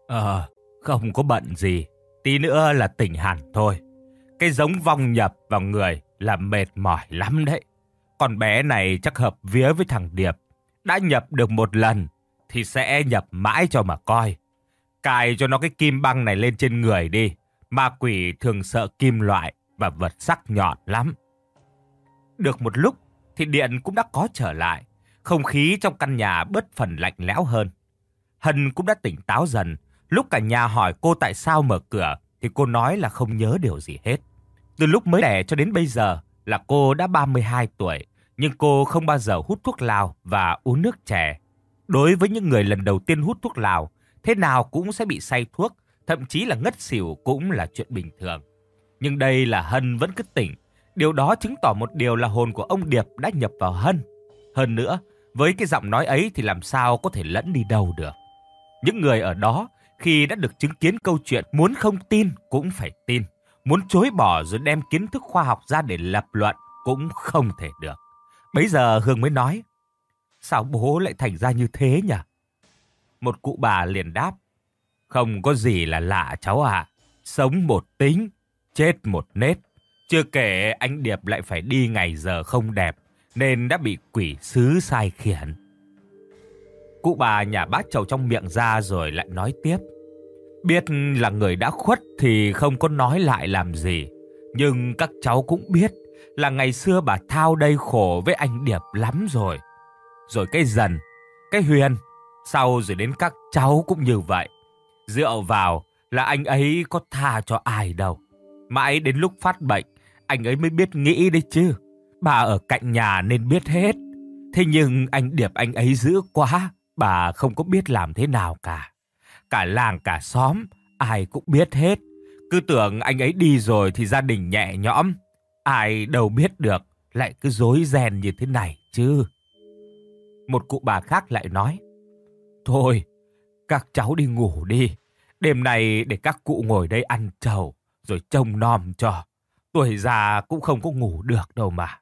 Không có bận gì, tí nữa là tỉnh hẳn thôi. Cái giống vong nhập vào người là mệt mỏi lắm đấy. Con bé này chắc hợp vía với thằng Điệp. Đã nhập được một lần thì sẽ nhập mãi cho mà coi. Cài cho nó cái kim băng này lên trên người đi. Ma quỷ thường sợ kim loại và vật sắc nhọn lắm. Được một lúc thì điện cũng đã có trở lại. Không khí trong căn nhà bớt phần lạnh lẽo hơn. Hân cũng đã tỉnh táo dần. Lúc cả nhà hỏi cô tại sao mở cửa thì cô nói là không nhớ điều gì hết. Từ lúc mới đẻ cho đến bây giờ là cô đã 32 tuổi, nhưng cô không bao giờ hút thuốc lào và uống nước chè. Đối với những người lần đầu tiên hút thuốc lào, thế nào cũng sẽ bị say thuốc, thậm chí là ngất xỉu cũng là chuyện bình thường. Nhưng đây là Hân vẫn cứ tỉnh. Điều đó chứng tỏ một điều là hồn của ông Điệp đã nhập vào Hân. Hơn nữa, với cái giọng nói ấy thì làm sao có thể lẫn đi đâu được. Những người ở đó khi đã được chứng kiến câu chuyện muốn không tin cũng phải tin, muốn chối bỏ rồi đem kiến thức khoa học ra để lập luận cũng không thể được. Bấy giờ Hương mới nói, sao bố lại thành ra như thế nhỉ? Một cụ bà liền đáp, không có gì là lạ cháu ạ. Sống một tính, chết một nết. Chưa kể anh Điệp lại phải đi ngày giờ không đẹp, nên đã bị quỷ sứ sai khiển. Cụ bà nhả bát trầu trong miệng ra rồi lại nói tiếp. Biết là người đã khuất thì không có nói lại làm gì. Nhưng các cháu cũng biết là ngày xưa bà Thao đây khổ với anh Điệp lắm rồi. Rồi cái Dần, cái Huyền, sau rồi đến các cháu cũng như vậy. Rượu vào là anh ấy có tha cho ai đâu. Mãi đến lúc phát bệnh, anh ấy mới biết nghĩ đấy chứ. Bà ở cạnh nhà nên biết hết. Thế nhưng anh Điệp anh ấy dữ quá, bà không có biết làm thế nào cả. Cả làng cả xóm, ai cũng biết hết. Cứ tưởng anh ấy đi rồi thì gia đình nhẹ nhõm. Ai đâu biết được, lại cứ rối ren như thế này chứ. Một cụ bà khác lại nói, thôi, các cháu đi ngủ đi. Đêm nay để các cụ ngồi đây ăn trầu, rồi trông nom cho. Tuổi già cũng không có ngủ được đâu mà.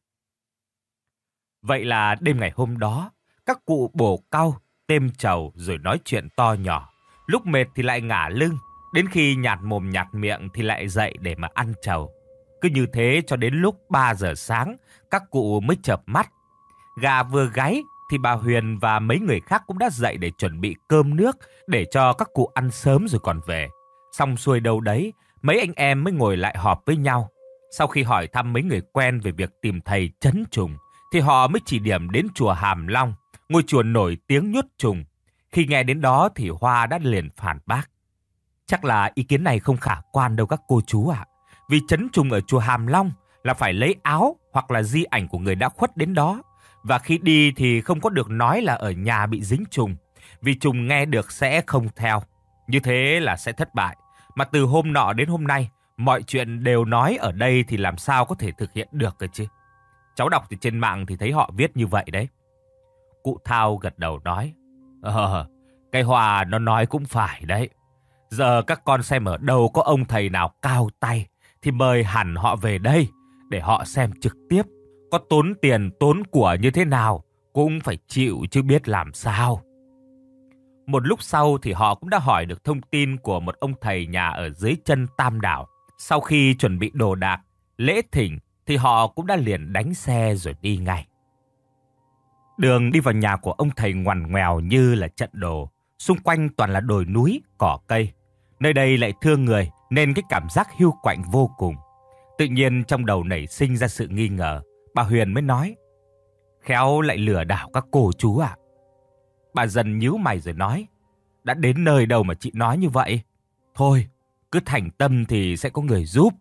Vậy là đêm ngày hôm đó, các cụ bổ cau, têm trầu rồi nói chuyện to nhỏ. Lúc mệt thì lại ngả lưng, đến khi nhạt mồm nhạt miệng thì lại dậy để mà ăn trầu. Cứ như thế cho đến lúc 3 giờ sáng, các cụ mới chợp mắt. Gà vừa gáy thì bà Huyền và mấy người khác cũng đã dậy để chuẩn bị cơm nước để cho các cụ ăn sớm rồi còn về. Xong xuôi đâu đấy, mấy anh em mới ngồi lại họp với nhau. Sau khi hỏi thăm mấy người quen về việc tìm thầy trấn trùng, thì họ mới chỉ điểm đến chùa Hàm Long, ngôi chùa nổi tiếng nhốt trùng. Khi nghe đến đó thì Hoa đã liền phản bác. Chắc là ý kiến này không khả quan đâu các cô chú ạ. Vì trấn trùng ở chùa Hàm Long là phải lấy áo hoặc là di ảnh của người đã khuất đến đó. Và khi đi thì không có được nói là ở nhà bị dính trùng, vì trùng nghe được sẽ không theo. Như thế là sẽ thất bại. Mà từ hôm nọ đến hôm nay, mọi chuyện đều nói ở đây thì làm sao có thể thực hiện được cơ chứ. Cháu đọc từ trên mạng thì thấy họ viết như vậy đấy. Cụ Thao gật đầu nói, cái Hòa nó nói cũng phải đấy. Giờ các con xem ở đâu có ông thầy nào cao tay thì mời hẳn họ về đây để họ xem trực tiếp. Có tốn tiền tốn của như thế nào cũng phải chịu chứ biết làm sao. Một lúc sau thì họ cũng đã hỏi được thông tin của một ông thầy nhà ở dưới chân Tam Đảo. Sau khi chuẩn bị đồ đạc, lễ thỉnh thì họ cũng đã liền đánh xe rồi đi ngay. Đường đi vào nhà của ông thầy ngoằn ngoèo như là trận đồ. Xung quanh toàn là đồi núi, cỏ cây. Nơi đây lại thương người nên cái cảm giác hiu quạnh vô cùng. Tự nhiên trong đầu nảy sinh ra sự nghi ngờ. Bà Huyền mới nói, khéo lại lừa đảo các cô chú à? Bà dần nhíu mày rồi nói, đã đến nơi đâu mà chị nói như vậy? Thôi, cứ thành tâm thì sẽ có người giúp.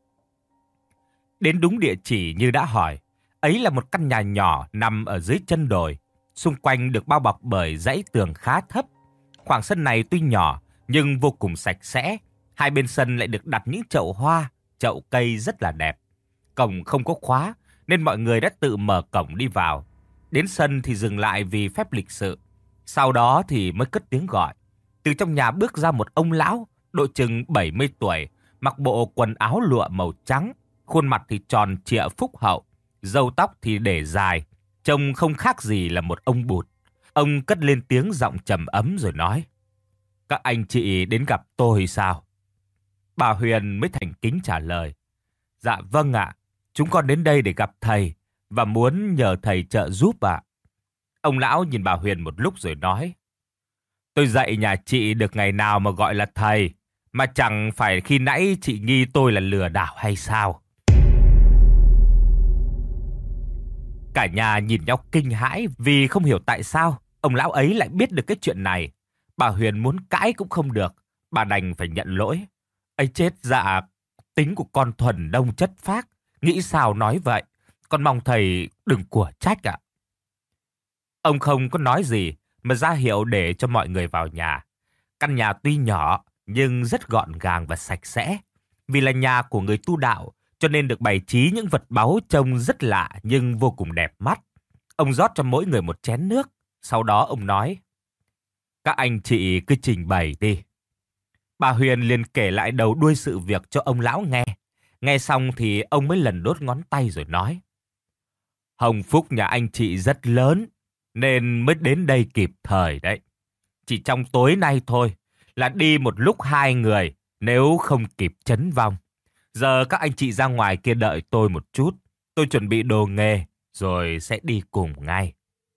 Đến đúng địa chỉ như đã hỏi, ấy là một căn nhà nhỏ nằm ở dưới chân đồi, xung quanh được bao bọc bởi dãy tường khá thấp. Khoảng sân này tuy nhỏ nhưng vô cùng sạch sẽ, hai bên sân lại được đặt những chậu hoa, chậu cây rất là đẹp. Cổng không có khóa nên mọi người đã tự mở cổng đi vào. Đến sân thì dừng lại vì phép lịch sự. Sau đó thì mới cất tiếng gọi. Từ trong nhà bước ra một ông lão, độ chừng 70 tuổi, mặc bộ quần áo lụa màu trắng, khuôn mặt thì tròn trịa phúc hậu, râu tóc thì để dài, trông không khác gì là một ông bụt. Ông cất lên tiếng giọng trầm ấm rồi nói, các anh chị đến gặp tôi sao? Bà Huyền mới thành kính trả lời, dạ vâng ạ, chúng con đến đây để gặp thầy và muốn nhờ thầy trợ giúp ạ. Ông lão nhìn bà Huyền một lúc rồi nói, tôi dạy nhà chị được ngày nào mà gọi là thầy, mà chẳng phải khi nãy chị nghi tôi là lừa đảo hay sao? Cả nhà nhìn nhau kinh hãi vì không hiểu tại sao ông lão ấy lại biết được cái chuyện này. Bà Huyền muốn cãi cũng không được, bà đành phải nhận lỗi. Ấy chết dạ, tính của con thuần đông chất phác, nghĩ sao nói vậy, con mong thầy đừng của trách ạ. Ông không có nói gì mà ra hiệu để cho mọi người vào nhà. Căn nhà tuy nhỏ nhưng rất gọn gàng và sạch sẽ. Vì là nhà của người tu đạo cho nên được bày trí những vật báu trông rất lạ nhưng vô cùng đẹp mắt. Ông rót cho mỗi người một chén nước. Sau đó ông nói, các anh chị cứ trình bày đi. Bà Huyền liền kể lại đầu đuôi sự việc cho ông lão nghe. Nghe xong thì ông mới lần đốt ngón tay rồi nói, hồng phúc nhà anh chị rất lớn nên mới đến đây kịp thời đấy. Chỉ trong tối nay thôi là đi một lúc 2 người nếu không kịp chấn vong. Giờ các anh chị ra ngoài kia đợi tôi một chút. Tôi chuẩn bị đồ nghề rồi sẽ đi cùng ngay.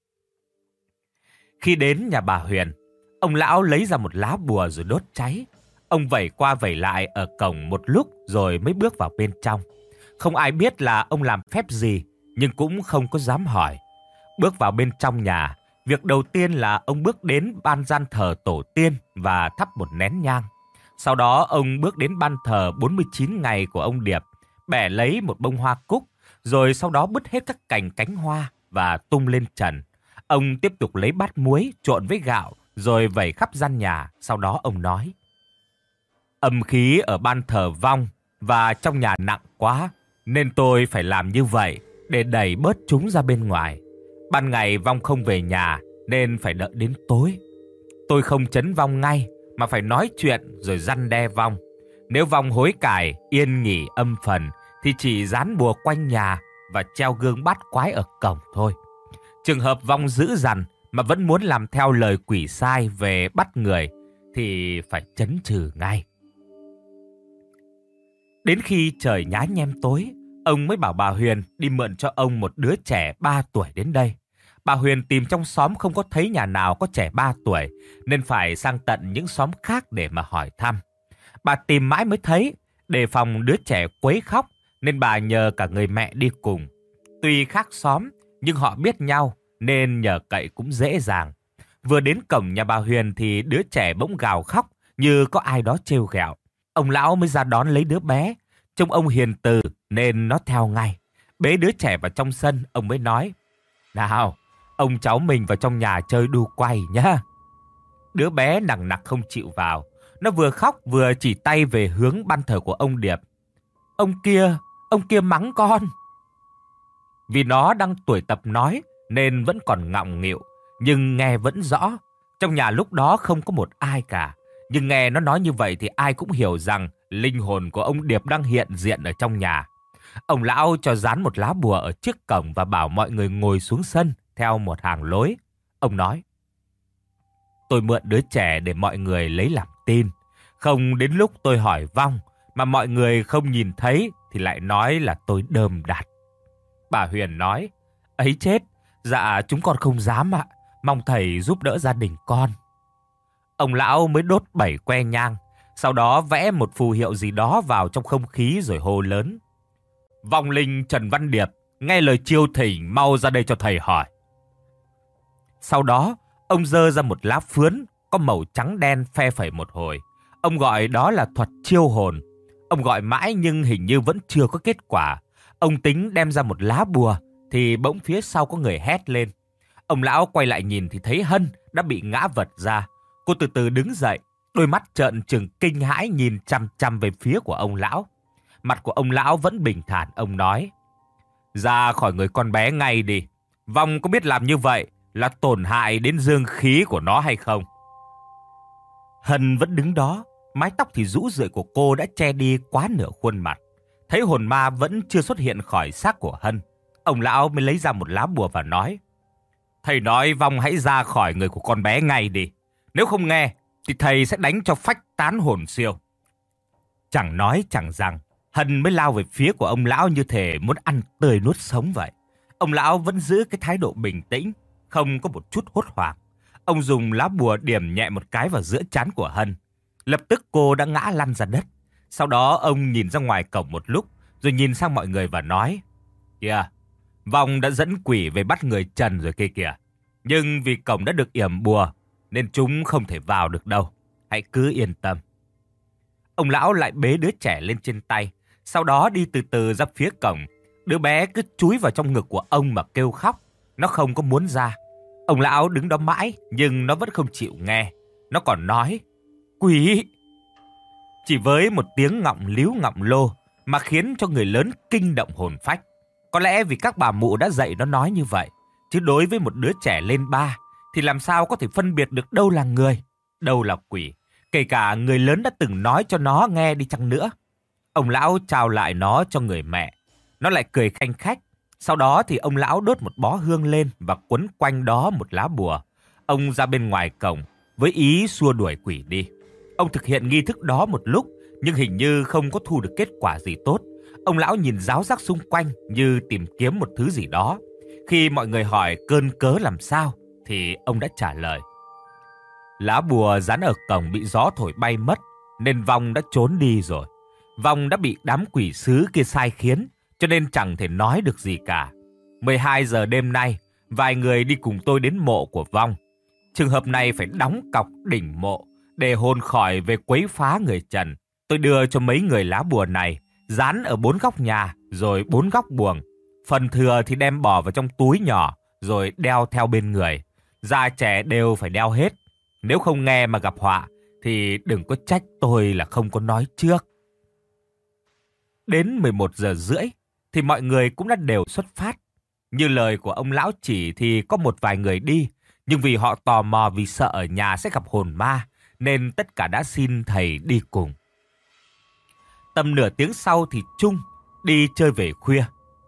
Khi đến nhà bà Huyền, ông lão lấy ra một lá bùa rồi đốt cháy. Ông vẩy qua vẩy lại ở cổng một lúc rồi mới bước vào bên trong. Không ai biết là ông làm phép gì nhưng cũng không có dám hỏi. Bước vào bên trong nhà, việc đầu tiên là ông bước đến ban gian thờ tổ tiên và thắp một nén nhang. Sau đó ông bước đến ban thờ 49 ngày của ông Điệp, bẻ lấy một bông hoa cúc, rồi sau đó bứt hết các cành cánh hoa và tung lên trần. Ông tiếp tục lấy bát muối trộn với gạo, rồi vẩy khắp gian nhà. Sau đó ông nói: âm khí ở ban thờ vong và trong nhà nặng quá, nên tôi phải làm như vậy để đẩy bớt chúng ra bên ngoài. Ban ngày vong không về nhà nên phải đợi đến tối. Tôi không trấn vong ngay mà phải nói chuyện rồi răn đe vong. Nếu vong hối cải, yên nghỉ âm phần thì chỉ dán bùa quanh nhà và treo gương bát quái ở cổng thôi. Trường hợp vong dữ dằn mà vẫn muốn làm theo lời quỷ sai về bắt người thì phải trấn trừ ngay. Đến khi trời nhá nhem tối, ông mới bảo bà Huyền đi mượn cho ông một đứa trẻ 3 tuổi đến đây. Bà Huyền tìm trong xóm không có thấy nhà nào có trẻ 3 tuổi, nên phải sang tận những xóm khác để mà hỏi thăm. Bà tìm mãi mới thấy, đề phòng đứa trẻ quấy khóc, nên bà nhờ cả người mẹ đi cùng. Tuy khác xóm, nhưng họ biết nhau, nên nhờ cậy cũng dễ dàng. Vừa đến cổng nhà bà Huyền thì đứa trẻ bỗng gào khóc như có ai đó trêu ghẹo. Ông lão mới ra đón lấy đứa bé. Trông ông hiền từ nên nó theo ngay. Bế đứa trẻ vào trong sân, ông mới nói: nào, ông cháu mình vào trong nhà chơi đu quay nhá. Đứa bé nằng nặc không chịu vào. Nó vừa khóc vừa chỉ tay về hướng ban thờ của ông Điệp. Ông kia mắng con. Vì nó đang tuổi tập nói nên vẫn còn ngọng nghịu, nhưng nghe vẫn rõ. Trong nhà lúc đó không có một ai cả. Nhưng nghe nó nói như vậy thì ai cũng hiểu rằng linh hồn của ông Điệp đang hiện diện ở trong nhà. Ông lão cho dán một lá bùa ở trước cổng và bảo mọi người ngồi xuống sân theo một hàng lối. Ông nói: tôi mượn đứa trẻ để mọi người lấy làm tin. Không đến lúc tôi hỏi vong mà mọi người không nhìn thấy thì lại nói là tôi đơm đặt. Bà Huyền nói: ấy chết, dạ chúng con không dám ạ. Mong thầy giúp đỡ gia đình con. Ông lão mới đốt 7 que nhang, sau đó vẽ một phù hiệu gì đó vào trong không khí rồi hô lớn: vong linh Trần Văn Điệp, nghe lời chiêu thỉnh, mau ra đây cho thầy hỏi. Sau đó, ông giơ ra một lá phướn có màu trắng đen phe phẩy một hồi. Ông gọi đó là thuật chiêu hồn. Ông gọi mãi nhưng hình như vẫn chưa có kết quả. Ông tính đem ra một lá bùa thì bỗng phía sau có người hét lên. Ông lão quay lại nhìn thì thấy Hân đã bị ngã vật ra. Cô từ từ đứng dậy, đôi mắt trợn trừng kinh hãi nhìn chằm chằm về phía của ông lão. Mặt của ông lão vẫn bình thản, ông nói: ra khỏi người con bé ngay đi. Vong có biết làm như vậy là tổn hại đến dương khí của nó hay không? Hân vẫn đứng đó, mái tóc thì rũ rượi của cô đã che đi quá nửa khuôn mặt. Thấy hồn ma vẫn chưa xuất hiện khỏi xác của Hân, ông lão mới lấy ra một lá bùa và nói: thầy nói vong hãy ra khỏi người của con bé ngay đi. Nếu không nghe thì thầy sẽ đánh cho phách tán hồn siêu. Chẳng nói chẳng rằng, Hân mới lao về phía của ông lão như thể muốn ăn tươi nuốt sống vậy. Ông lão vẫn giữ cái thái độ bình tĩnh, không có một chút hốt hoảng. Ông dùng lá bùa điểm nhẹ một cái vào giữa trán của Hân. Lập tức cô đã ngã lăn ra đất. Sau đó ông nhìn ra ngoài cổng một lúc, rồi nhìn sang mọi người và nói: kìa, vong đã dẫn quỷ về bắt người Trần rồi kia kìa. Nhưng vì cổng đã được yểm bùa nên chúng không thể vào được đâu. Hãy cứ yên tâm. Ông lão lại bế đứa trẻ lên trên tay, sau đó đi từ từ ra phía cổng. Đứa bé cứ chúi vào trong ngực của ông mà kêu khóc. Nó không có muốn ra. Ông lão đứng đó mãi nhưng nó vẫn không chịu nghe. Nó còn nói: quỷ! Chỉ với một tiếng ngọng líu ngọng lô mà khiến cho người lớn kinh động hồn phách. Có lẽ vì các bà mụ đã dạy nó nói như vậy. Chứ đối với một đứa trẻ lên 3 thì làm sao có thể phân biệt được đâu là người, đâu là quỷ. Kể cả người lớn đã từng nói cho nó nghe đi chăng nữa. Ông lão trao lại nó cho người mẹ. Nó lại cười khanh khách. Sau đó thì ông lão đốt một bó hương lên và quấn quanh đó một lá bùa. Ông ra bên ngoài cổng với ý xua đuổi quỷ đi. Ông thực hiện nghi thức đó một lúc nhưng hình như không có thu được kết quả gì tốt. Ông lão nhìn ráo rác xung quanh như tìm kiếm một thứ gì đó. Khi mọi người hỏi cơn cớ làm sao thì ông đã trả lời: lá bùa dán ở cổng bị gió thổi bay mất nên vong đã trốn đi rồi. Vong đã bị đám quỷ sứ kia sai khiến cho nên chẳng thể nói được gì cả. 12 giờ đêm nay, vài người đi cùng tôi đến mộ của vong. Trường hợp này phải đóng cọc đỉnh mộ để hồn khỏi về quấy phá người Trần. Tôi đưa cho mấy người lá bùa này, dán ở 4 góc nhà, rồi 4 góc buồng. Phần thừa thì đem bỏ vào trong túi nhỏ, rồi đeo theo bên người. Già trẻ đều phải đeo hết. Nếu không nghe mà gặp họa, thì đừng có trách tôi là không có nói trước. Đến 11 giờ rưỡi, thì mọi người cũng đã đều xuất phát. Như lời của ông lão chỉ thì có một vài người đi, nhưng vì họ tò mò vì sợ ở nhà sẽ gặp hồn ma, nên tất cả đã xin thầy đi cùng. Tầm nửa tiếng sau thì Trung đi chơi về khuya.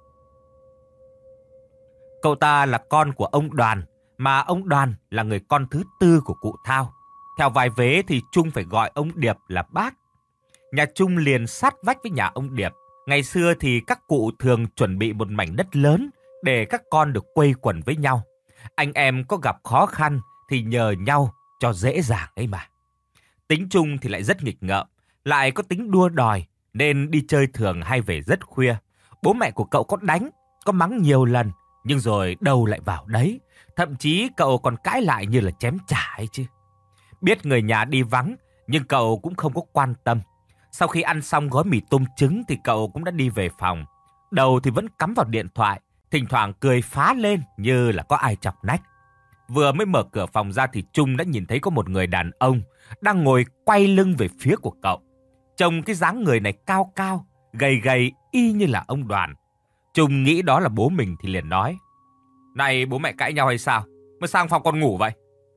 Cậu ta là con của ông Đoàn, mà ông Đoàn là người con thứ tư của cụ Thao. Theo vài vế thì Trung phải gọi ông Điệp là bác. Nhà Trung liền sát vách với nhà ông Điệp. Ngày xưa thì các cụ thường chuẩn bị một mảnh đất lớn để các con được quây quần với nhau. Anh em có gặp khó khăn thì nhờ nhau cho dễ dàng ấy mà. Tính Trung thì lại rất nghịch ngợm, lại có tính đua đòi nên đi chơi thường hay về rất khuya. Bố mẹ của cậu có đánh, có mắng nhiều lần, nhưng rồi đâu lại vào đấy. Thậm chí cậu còn cãi lại như là chém trả ấy chứ. Biết người nhà đi vắng, nhưng cậu cũng không có quan tâm. Sau khi ăn xong gói mì tôm trứng thì cậu cũng đã đi về phòng. Đầu thì vẫn cắm vào điện thoại, thỉnh thoảng cười phá lên như là có ai chọc nách. Vừa mới mở cửa phòng ra thì Trung đã nhìn thấy có một người đàn ông đang ngồi quay lưng về phía của cậu. Trông cái dáng người này cao cao, gầy gầy y như là ông Đoàn. Trung nghĩ đó là bố mình thì liền nói: "Này, bố mẹ cãi nhau hay sao? Mà sang phòng con ngủ vậy?"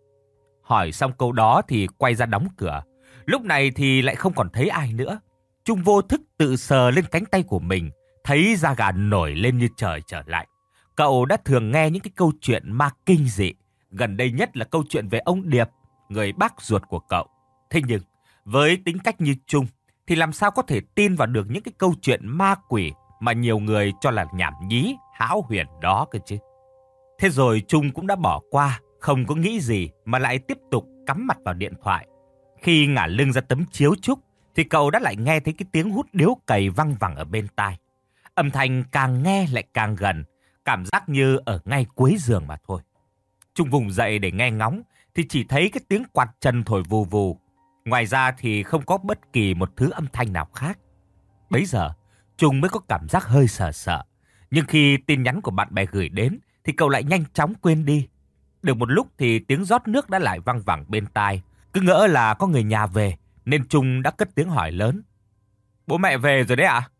Hỏi xong câu đó thì quay ra đóng cửa. Lúc này thì lại không còn thấy ai nữa. Trung vô thức tự sờ lên cánh tay của mình, thấy da gà nổi lên như trời trở lạnh. Cậu đã thường nghe những cái câu chuyện ma kinh dị, gần đây nhất là câu chuyện về ông Điệp, người bác ruột của cậu. Thế nhưng, với tính cách như Trung, thì làm sao có thể tin vào được những cái câu chuyện ma quỷ mà nhiều người cho là nhảm nhí, hão huyền đó cơ chứ. Thế rồi Trung cũng đã bỏ qua, không có nghĩ gì mà lại tiếp tục cắm mặt vào điện thoại. Khi ngả lưng ra tấm chiếu trúc, thì cậu đã lại nghe thấy cái tiếng hút điếu cày văng vẳng ở bên tai. Âm thanh càng nghe lại càng gần, cảm giác như ở ngay cuối giường mà thôi. Trung vùng dậy để nghe ngóng, thì chỉ thấy cái tiếng quạt trần thổi vù vù. Ngoài ra thì không có bất kỳ một thứ âm thanh nào khác. Bấy giờ, Trung mới có cảm giác hơi sợ sợ. Nhưng khi tin nhắn của bạn bè gửi đến, thì cậu lại nhanh chóng quên đi. Được một lúc thì tiếng rót nước đã lại văng vẳng bên tai. Cứ ngỡ là có người nhà về, nên Trung đã cất tiếng hỏi lớn: "Bố mẹ về rồi đấy ạ?"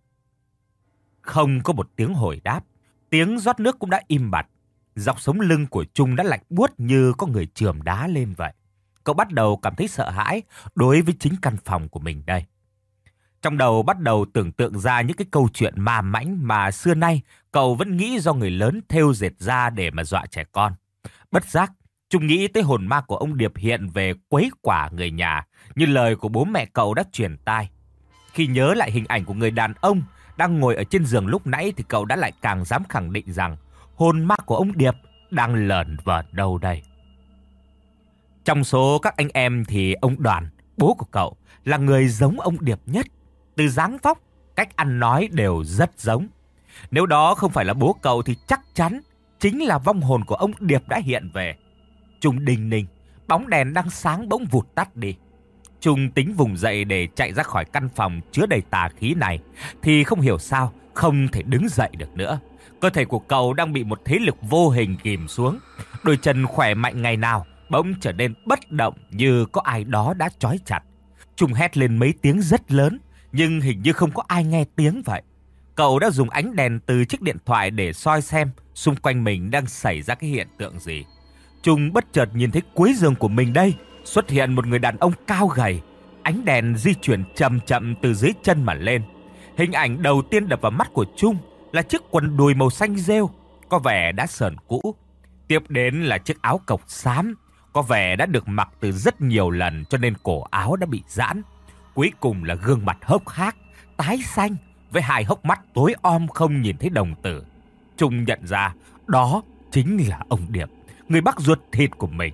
Không có một tiếng hồi đáp. Tiếng rót nước cũng đã im bặt. Dọc sống lưng của Trung đã lạnh buốt như có người chườm đá lên vậy. Cậu bắt đầu cảm thấy sợ hãi đối với chính căn phòng của mình đây. Trong đầu bắt đầu tưởng tượng ra những cái câu chuyện ma mãnh mà xưa nay cậu vẫn nghĩ do người lớn thêu dệt ra để mà dọa trẻ con. Bất giác, Trung nghĩ tới hồn ma của ông Điệp hiện về quấy quả người nhà, như lời của bố mẹ cậu đã truyền tai. Khi nhớ lại hình ảnh của người đàn ông đang ngồi ở trên giường lúc nãy thì cậu đã lại càng dám khẳng định rằng hồn ma của ông Điệp đang lởn vởn đâu đây. Trong số các anh em thì ông Đoàn, bố của cậu, là người giống ông Điệp nhất. Từ dáng vóc, cách ăn nói đều rất giống. Nếu đó không phải là bố cậu thì chắc chắn chính là vong hồn của ông Điệp đã hiện về. Trung đinh ninh, bóng đèn đang sáng bỗng vụt tắt đi. Trung tính vùng dậy để chạy ra khỏi căn phòng chứa đầy tà khí này, thì không hiểu sao không thể đứng dậy được nữa. Cơ thể của cậu đang bị một thế lực vô hình ghìm xuống. Đôi chân khỏe mạnh ngày nào bỗng trở nên bất động như có ai đó đã trói chặt. Trung hét lên mấy tiếng rất lớn, nhưng hình như không có ai nghe tiếng vậy. Cậu đã dùng ánh đèn từ chiếc điện thoại để soi xem xung quanh mình đang xảy ra cái hiện tượng gì. Trung bất chợt nhìn thấy cuối giường của mình đây xuất hiện một người đàn ông cao gầy. Ánh đèn di chuyển chậm chậm từ dưới chân mà lên. Hình ảnh đầu tiên đập vào mắt của Trung là chiếc quần đùi màu xanh rêu, có vẻ đã sờn cũ. Tiếp đến là chiếc áo cộc xám, có vẻ đã được mặc từ rất nhiều lần cho nên cổ áo đã bị giãn. Cuối cùng là gương mặt hốc hác, tái xanh, với hai hốc mắt tối om không nhìn thấy đồng tử. Trung nhận ra đó chính là ông Điệp, người bác ruột thịt của mình.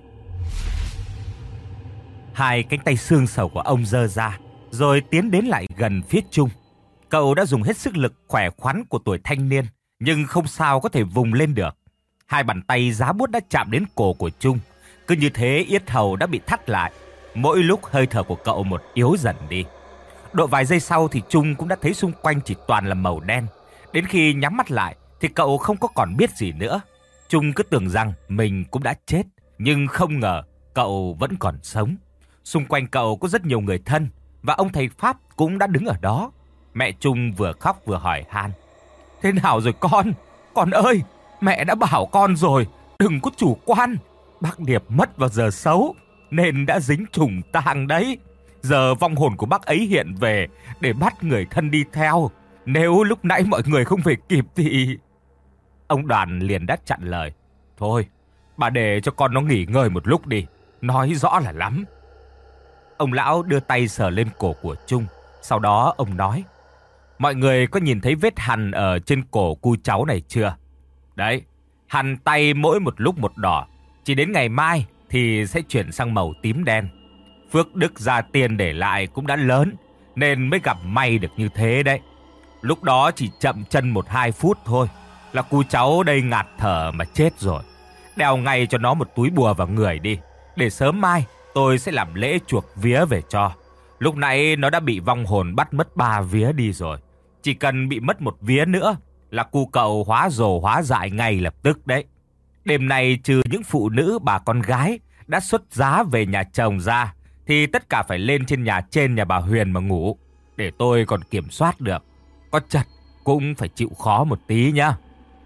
Hai cánh tay xương sầu của ông giơ ra, rồi tiến đến lại gần phía Trung. Cậu đã dùng hết sức lực khỏe khoắn của tuổi thanh niên, nhưng không sao có thể vùng lên được. Hai bàn tay giá buốt đã chạm đến cổ của Trung. Cứ như thế yết hầu đã bị thắt lại. Mỗi lúc hơi thở của cậu một yếu dần đi. Độ vài giây sau thì Trung cũng đã thấy xung quanh chỉ toàn là màu đen. Đến khi nhắm mắt lại thì cậu không có còn biết gì nữa. Trung cứ tưởng rằng mình cũng đã chết, nhưng không ngờ cậu vẫn còn sống. Xung quanh cậu có rất nhiều người thân và ông thầy Pháp cũng đã đứng ở đó. Mẹ Trung vừa khóc vừa hỏi han: "Thế nào rồi con? Con ơi, mẹ đã bảo con rồi, đừng có chủ quan. Bác Điệp mất vào giờ xấu nên đã dính trùng tang đấy. Giờ vong hồn của bác ấy hiện về để bắt người thân đi theo. Nếu lúc nãy mọi người không về kịp thì..." Ông Đoàn liền đáp chặn lời: "Thôi, bà để cho con nó nghỉ ngơi một lúc đi, nói rõ là lắm." Ông lão đưa tay sờ lên cổ của Trung, sau đó ông nói: "Mọi người có nhìn thấy vết hằn ở trên cổ cu cháu này chưa? Đấy, hằn tay mỗi một lúc một đỏ, chỉ đến ngày mai thì sẽ chuyển sang màu tím đen. Phước đức gia tiên để lại cũng đã lớn nên mới gặp may được như thế đấy. Lúc đó chỉ chậm chân 1-2 phút thôi là cu cháu đây ngạt thở mà chết rồi. Đeo ngay cho nó một túi bùa vào người đi, để sớm mai tôi sẽ làm lễ chuộc vía về cho. Lúc nãy nó đã bị vong hồn bắt mất 3 vía đi rồi. Chỉ cần bị mất 1 vía nữa là cu cậu hóa rồ hóa dại ngay lập tức đấy. Đêm nay trừ những phụ nữ bà con gái đã xuất giá về nhà chồng ra thì tất cả phải lên trên nhà bà Huyền mà ngủ, để tôi còn kiểm soát được. Có chật cũng phải chịu khó một tí nhá."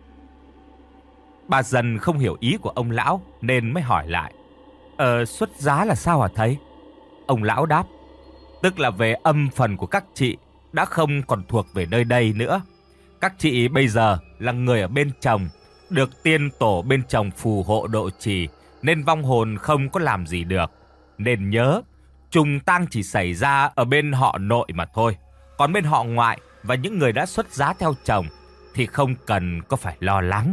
Bà dần không hiểu ý của ông lão nên mới hỏi lại: "Xuất giá là sao hả thầy?" Ông lão đáp: "Tức là về âm phần của các chị đã không còn thuộc về nơi đây nữa. Các chị bây giờ là người ở bên chồng, được tiên tổ bên chồng phù hộ độ trì, nên vong hồn không có làm gì được. Nên nhớ, trùng tang chỉ xảy ra ở bên họ nội mà thôi. Còn bên họ ngoại và những người đã xuất giá theo chồng thì không cần có phải lo lắng."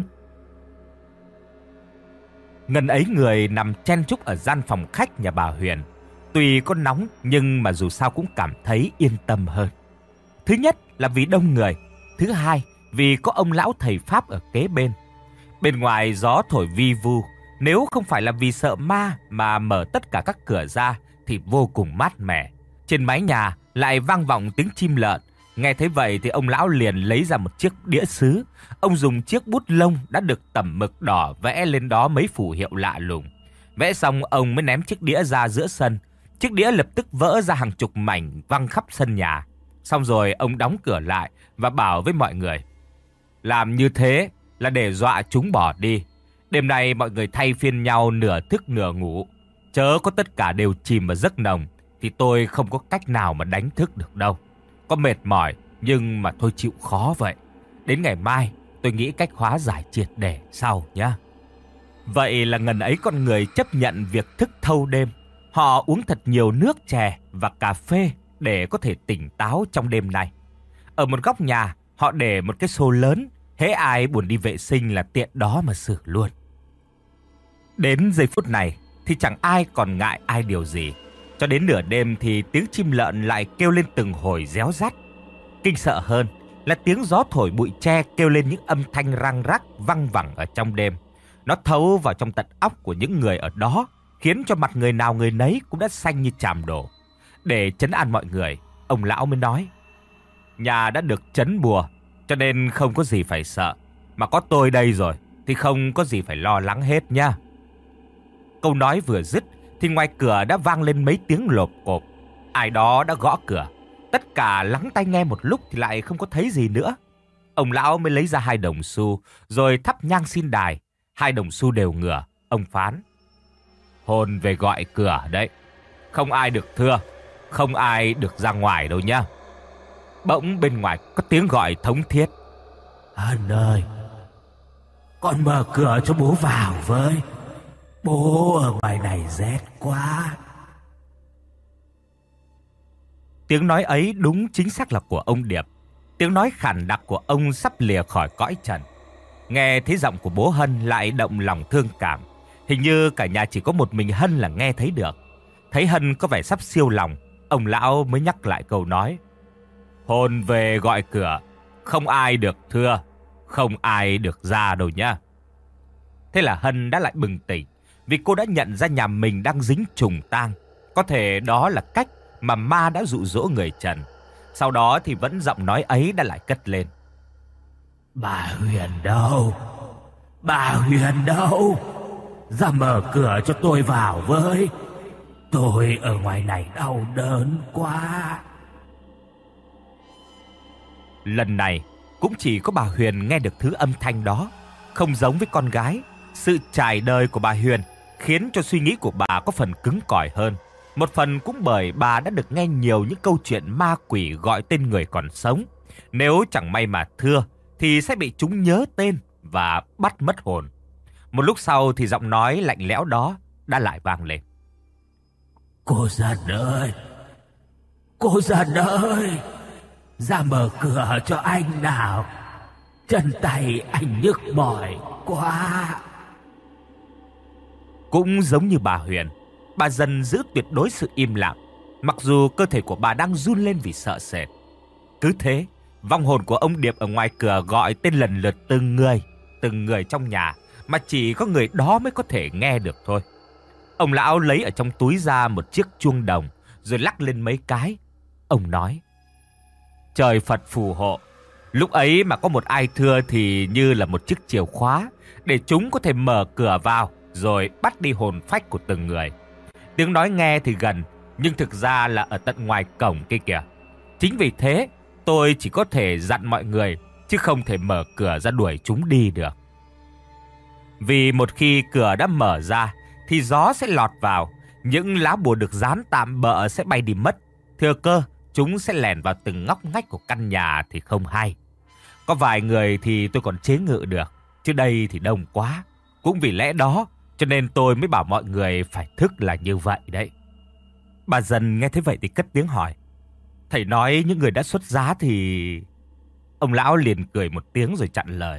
Ngần ấy người nằm chen chúc ở gian phòng khách nhà bà Huyền. Tuy có nóng nhưng mà dù sao cũng cảm thấy yên tâm hơn. Thứ nhất là vì đông người. Thứ hai vì có ông lão thầy Pháp ở kế bên. Bên ngoài gió thổi vi vu. Nếu không phải là vì sợ ma mà mở tất cả các cửa ra thì vô cùng mát mẻ. Trên mái nhà lại vang vọng tiếng chim lợn. Nghe thấy vậy thì ông lão liền lấy ra một chiếc đĩa sứ. Ông dùng chiếc bút lông đã được tẩm mực đỏ vẽ lên đó mấy phù hiệu lạ lùng. Vẽ xong ông mới ném chiếc đĩa ra giữa sân. Chiếc đĩa lập tức vỡ ra hàng chục mảnh văng khắp sân nhà. Xong rồi ông đóng cửa lại và bảo với mọi người: "Làm như thế là để dọa chúng bỏ đi. Đêm nay mọi người thay phiên nhau nửa thức nửa ngủ. Chớ có tất cả đều chìm vào giấc nồng thì tôi không có cách nào mà đánh thức được đâu. Có mệt mỏi nhưng mà thôi chịu khó vậy. Đến ngày mai tôi nghĩ cách hóa giải triệt để sau nhá." Vậy là ngần ấy con người chấp nhận việc thức thâu đêm. Họ uống thật nhiều nước chè và cà phê để có thể tỉnh táo trong đêm nay. Ở một góc nhà, họ để một cái xô lớn, hễ ai buồn đi vệ sinh là tiện đó mà xử luôn. Đến giây phút này thì chẳng ai còn ngại ai điều gì. Cho đến nửa đêm thì tiếng chim lợn lại kêu lên từng hồi réo rắt. Kinh sợ hơn là tiếng gió thổi bụi tre kêu lên những âm thanh răng rắc văng vẳng ở trong đêm. Nó thấu vào trong tận óc của những người ở đó, khiến cho mặt người nào người nấy cũng đã xanh như chàm đổ. Để trấn an mọi người, ông lão mới nói: "Nhà đã được trấn bùa, cho nên không có gì phải sợ. Mà có tôi đây rồi thì không có gì phải lo lắng hết nha." Câu nói vừa dứt thì ngoài cửa đã vang lên mấy tiếng lộp cộp. Ai đó đã gõ cửa. Tất cả lắng tai nghe một lúc thì lại không có thấy gì nữa. Ông lão mới lấy ra 2 đồng xu rồi thắp nhang xin đài. 2 đồng xu đều ngửa. Ông phán: "Hồn về gọi cửa đấy. Không ai được thưa, không ai được ra ngoài đâu nhá." Bỗng bên ngoài có tiếng gọi thống thiết: "Hân ơi, con mở cửa cho bố vào với. Bố ở ngoài này rét quá." Tiếng nói ấy đúng chính xác là của ông Điệp. Tiếng nói khản đặc của ông sắp lìa khỏi cõi trần. Nghe thấy giọng của bố Hân lại động lòng thương cảm. Hình như cả nhà chỉ có một mình Hân là nghe thấy được. Thấy Hân có vẻ sắp siêu lòng, ông lão mới nhắc lại câu nói: "Hồn về gọi cửa, không ai được thưa, không ai được ra đâu nhá." Thế là Hân đã lại bừng tỉnh, vì cô đã nhận ra nhà mình đang dính trùng tang. Có thể đó là cách mà ma đã dụ dỗ người trần. Sau đó thì vẫn giọng nói ấy đã lại cất lên. Bà Huyền đâu? Bà Huyền đâu? Ra mở cửa cho tôi vào với. Tôi ở ngoài này đau đớn quá. Lần này cũng chỉ có bà Huyền nghe được thứ âm thanh đó. Không giống với con gái, sự trải đời của bà Huyền khiến cho suy nghĩ của bà có phần cứng cỏi hơn. Một phần cũng bởi bà đã được nghe nhiều những câu chuyện ma quỷ gọi tên người còn sống. Nếu chẳng may mà thưa thì sẽ bị chúng nhớ tên và bắt mất hồn. Một lúc sau thì giọng nói lạnh lẽo đó đã lại vang lên. Cô Dân ơi! Cô Dân ơi! Ra mở cửa cho anh nào. Chân tay anh nhức mỏi quá. Cũng giống như bà Huyền, bà Dân giữ tuyệt đối sự im lặng, mặc dù cơ thể của bà đang run lên vì sợ sệt. Cứ thế, vong hồn của ông Điệp ở ngoài cửa gọi tên lần lượt từng người trong nhà, mà chỉ có người đó mới có thể nghe được thôi. Ông lão lấy ở trong túi ra một chiếc chuông đồng, rồi lắc lên mấy cái. Ông nói: trời Phật phù hộ. Lúc ấy mà có một ai thưa thì như là một chiếc chìa khóa, để chúng có thể mở cửa vào, rồi bắt đi hồn phách của từng người. Tiếng nói nghe thì gần, nhưng thực ra là ở tận ngoài cổng kia kìa. Chính vì thế, tôi chỉ có thể dặn mọi người, chứ không thể mở cửa ra đuổi chúng đi được. Vì một khi cửa đã mở ra, thì gió sẽ lọt vào, những lá bùa được dán tạm bợ sẽ bay đi mất. Thừa cơ, chúng sẽ lẻn vào từng ngóc ngách của căn nhà thì không hay. Có vài người thì tôi còn chế ngự được, chứ đây thì đông quá. Cũng vì lẽ đó, cho nên tôi mới bảo mọi người phải thức là như vậy đấy. Bà Dân nghe thế vậy thì cất tiếng hỏi: thầy nói những người đã xuất giá thì... Ông lão liền cười một tiếng rồi chặn lời.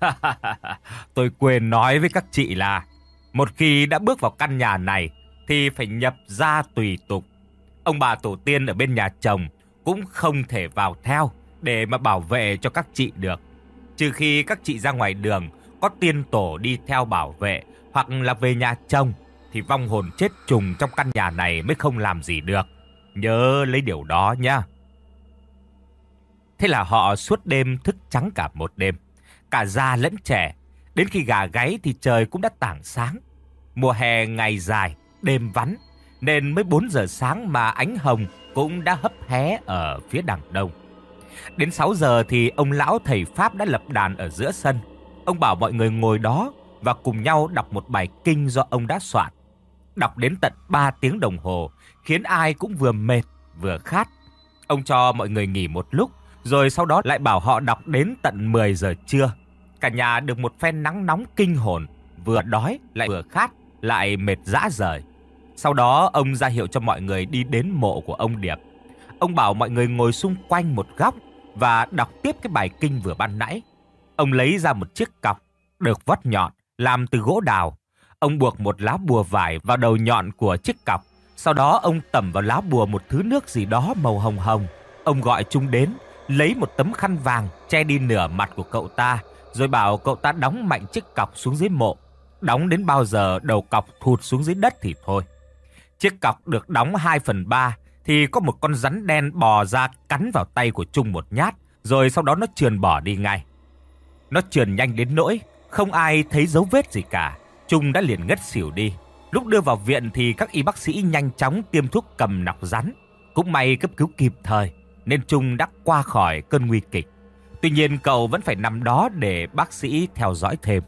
Tôi quên nói với các chị là một khi đã bước vào căn nhà này thì phải nhập gia tùy tục. Ông bà tổ tiên ở bên nhà chồng cũng không thể vào theo để mà bảo vệ cho các chị được. Trừ khi các chị ra ngoài đường có tiên tổ đi theo bảo vệ, hoặc là về nhà chồng, thì vong hồn chết trùng trong căn nhà này mới không làm gì được. Nhớ lấy điều đó nhá. Thế là họ suốt đêm thức trắng cả một đêm, cả già lẫn trẻ. Đến khi gà gáy thì trời cũng đã tảng sáng. Mùa hè ngày dài, đêm vắng, nên mới 4 giờ sáng mà ánh hồng cũng đã hấp hé ở phía đằng đông. Đến 6 giờ thì ông lão thầy Pháp đã lập đàn ở giữa sân. Ông bảo mọi người ngồi đó và cùng nhau đọc một bài kinh do ông đã soạn. Đọc đến tận 3 tiếng đồng hồ, khiến ai cũng vừa mệt vừa khát. Ông cho mọi người nghỉ một lúc, rồi sau đó lại bảo họ đọc đến tận 10 giờ trưa. Cả nhà được một phen nắng nóng kinh hồn, vừa đói lại vừa khát, lại mệt rã rời. Sau đó ông ra hiệu cho mọi người đi đến mộ của ông Điệp. Ông bảo mọi người ngồi xung quanh một góc và đọc tiếp cái bài kinh vừa ban nãy. Ông lấy ra một chiếc cọc được vót nhọn làm từ gỗ đào. Ông buộc một lá bùa vải vào đầu nhọn của chiếc cọc. Sau đó ông tẩm vào lá bùa một thứ nước gì đó màu hồng hồng. Ông gọi chúng đến, lấy một tấm khăn vàng che đi nửa mặt của cậu ta, rồi bảo cậu ta đóng mạnh chiếc cọc xuống dưới mộ. Đóng đến bao giờ đầu cọc thụt xuống dưới đất thì thôi. Chiếc cọc được đóng 2/3 thì có một con rắn đen bò ra cắn vào tay của Trung một nhát, rồi sau đó nó trườn bỏ đi ngay. Nó trườn nhanh đến nỗi không ai thấy dấu vết gì cả. Trung đã liền ngất xỉu đi. Lúc đưa vào viện thì các y bác sĩ nhanh chóng tiêm thuốc cầm nọc rắn. Cũng may cấp cứu kịp thời nên Trung đã qua khỏi cơn nguy kịch. Tuy nhiên cậu vẫn phải nằm đó để bác sĩ theo dõi thêm.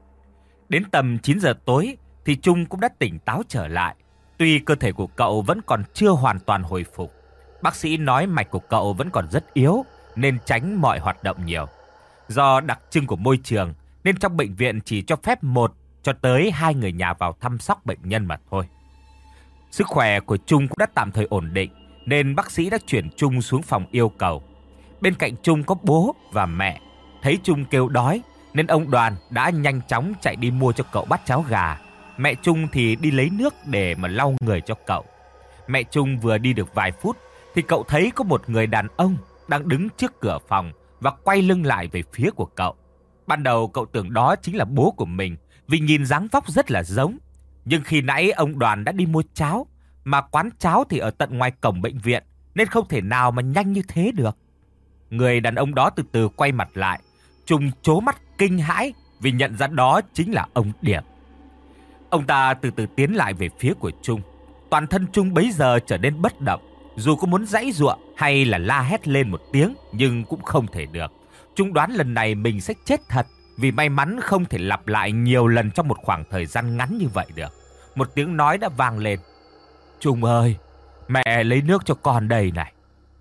Đến tầm 9 giờ tối thì Trung cũng đã tỉnh táo trở lại. Tuy cơ thể của cậu vẫn còn chưa hoàn toàn hồi phục, bác sĩ nói mạch của cậu vẫn còn rất yếu nên tránh mọi hoạt động nhiều. Do đặc trưng của môi trường nên trong bệnh viện chỉ cho phép 1 cho tới 2 người nhà vào chăm sóc bệnh nhân mà thôi. Sức khỏe của Trung cũng đã tạm thời ổn định nên bác sĩ đã chuyển Trung xuống phòng yêu cầu. Bên cạnh Trung có bố và mẹ. Thấy Trung kêu đói nên ông Đoàn đã nhanh chóng chạy đi mua cho cậu bát cháo gà. Mẹ Trung thì đi lấy nước để mà lau người cho cậu. Mẹ Trung vừa đi được vài phút thì cậu thấy có một người đàn ông đang đứng trước cửa phòng và quay lưng lại về phía của cậu. Ban đầu cậu tưởng đó chính là bố của mình vì nhìn dáng vóc rất là giống. Nhưng khi nãy ông Đoàn đã đi mua cháo, mà quán cháo thì ở tận ngoài cổng bệnh viện, nên không thể nào mà nhanh như thế được. Người đàn ông đó từ từ quay mặt lại. Trung trố mắt kinh hãi vì nhận ra đó chính là ông Điệp. Ông ta từ từ tiến lại về phía của Trung. Toàn thân Trung bấy giờ trở nên bất động. Dù có muốn giãy giụa hay là la hét lên một tiếng nhưng cũng không thể được. Trung đoán lần này mình sẽ chết thật, vì may mắn không thể lặp lại nhiều lần trong một khoảng thời gian ngắn như vậy được. Một tiếng nói đã vang lên. Trung ơi, mẹ lấy nước cho con đây này.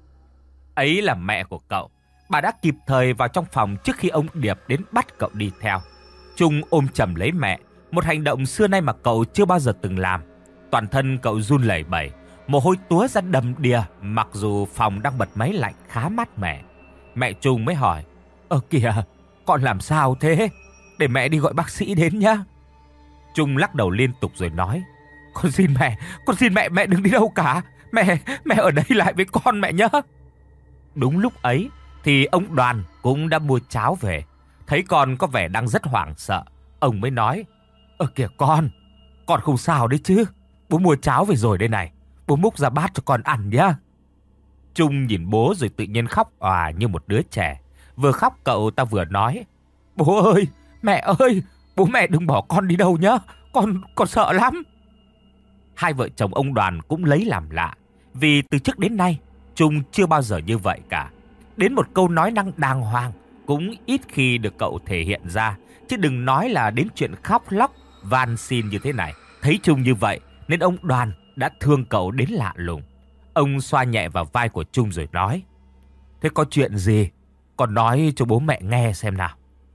Ấy là mẹ của cậu. Bà đã kịp thời vào trong phòng trước khi ông Điệp đến bắt cậu đi theo. Trung ôm chầm lấy mẹ, một hành động xưa nay mà cậu chưa bao giờ từng làm. Toàn thân cậu run lẩy bẩy, mồ hôi túa ra đầm đìa, mặc dù phòng đang bật máy lạnh khá mát mẻ. Mẹ Trung mới hỏi, kìa, con làm sao thế? Để mẹ đi gọi bác sĩ đến nhá. Trung lắc đầu liên tục rồi nói, con xin mẹ đừng đi đâu cả. Mẹ ở đây lại với con mẹ nhá. Đúng lúc ấy thì ông Đoàn cũng đã mua cháo về. Thấy con có vẻ đang rất hoảng sợ, ông mới nói, kìa con không sao đấy chứ. Bố mua cháo về rồi đây này, bố múc ra bát cho con ăn nhá. Trung nhìn bố rồi tự nhiên khóc òa như một đứa trẻ. Vừa khóc cậu ta vừa nói, bố ơi, mẹ ơi, bố mẹ đừng bỏ con đi đâu nhá, con sợ lắm. Hai vợ chồng ông Đoàn cũng lấy làm lạ, vì từ trước đến nay Trung chưa bao giờ như vậy cả. Đến một câu nói năng đàng hoàng cũng ít khi được cậu thể hiện ra, chứ đừng nói là đến chuyện khóc lóc van xin như thế này. Thấy Trung như vậy nên ông Đoàn đã thương cậu đến lạ lùng. Ông xoa nhẹ vào vai của Trung rồi nói, thế có chuyện gì? Con nói cho bố mẹ nghe xem nào.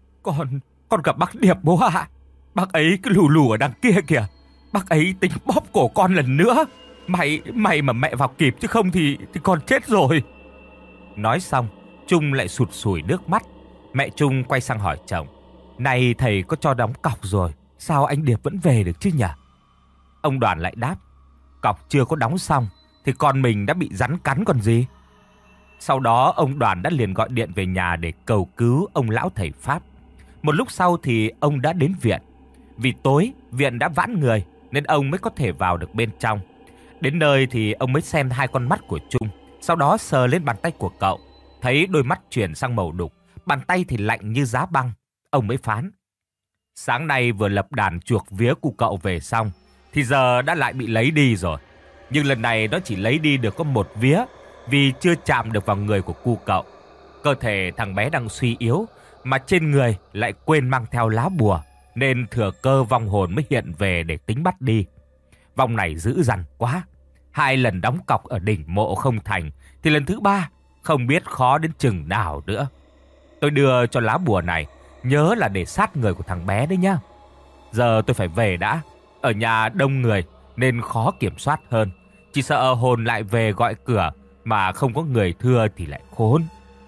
Con gặp bác Điệp bố ạ. Bác ấy cứ lù lù ở đằng kia kìa. Bác ấy tính bóp cổ con lần nữa. May mà mẹ vào kịp, chứ không thì con chết rồi. Nói xong, Trung lại sụt sùi nước mắt. Mẹ Trung quay sang hỏi chồng, này thầy có cho đóng cọc rồi, sao anh Điệp vẫn về được chứ nhỉ? Ông Đoàn lại đáp, cọc chưa có đóng xong thì con mình đã bị rắn cắn còn gì. Sau đó ông Đoàn đã liền gọi điện về nhà để cầu cứu ông lão thầy Pháp. Một lúc sau thì ông đã đến viện. Vì tối viện đã vãn người nên ông mới có thể vào được bên trong. Đến nơi thì ông mới xem hai con mắt của Trung, sau đó sờ lên bàn tay của cậu. Thấy đôi mắt chuyển sang màu đục, bàn tay thì lạnh như giá băng. Ông mới phán, sáng nay vừa lập đàn chuộc vía của cậu về xong thì giờ đã lại bị lấy đi rồi. Nhưng lần này nó chỉ lấy đi được có một vía, vì chưa chạm được vào người của cu cậu. Cơ thể thằng bé đang suy yếu, mà trên người lại quên mang theo lá bùa, nên thừa cơ vong hồn mới hiện về để tính bắt đi. Vong này dữ dằn quá. 2 lần đóng cọc ở đỉnh mộ không thành, thì lần thứ 3 không biết khó đến chừng nào nữa. Tôi đưa cho lá bùa này, nhớ là để sát người của thằng bé đấy nhá. Giờ tôi phải về đã. Ở nhà đông người nên khó kiểm soát hơn. Chỉ sợ hồn lại về gọi cửa mà không có người thưa thì lại khốn.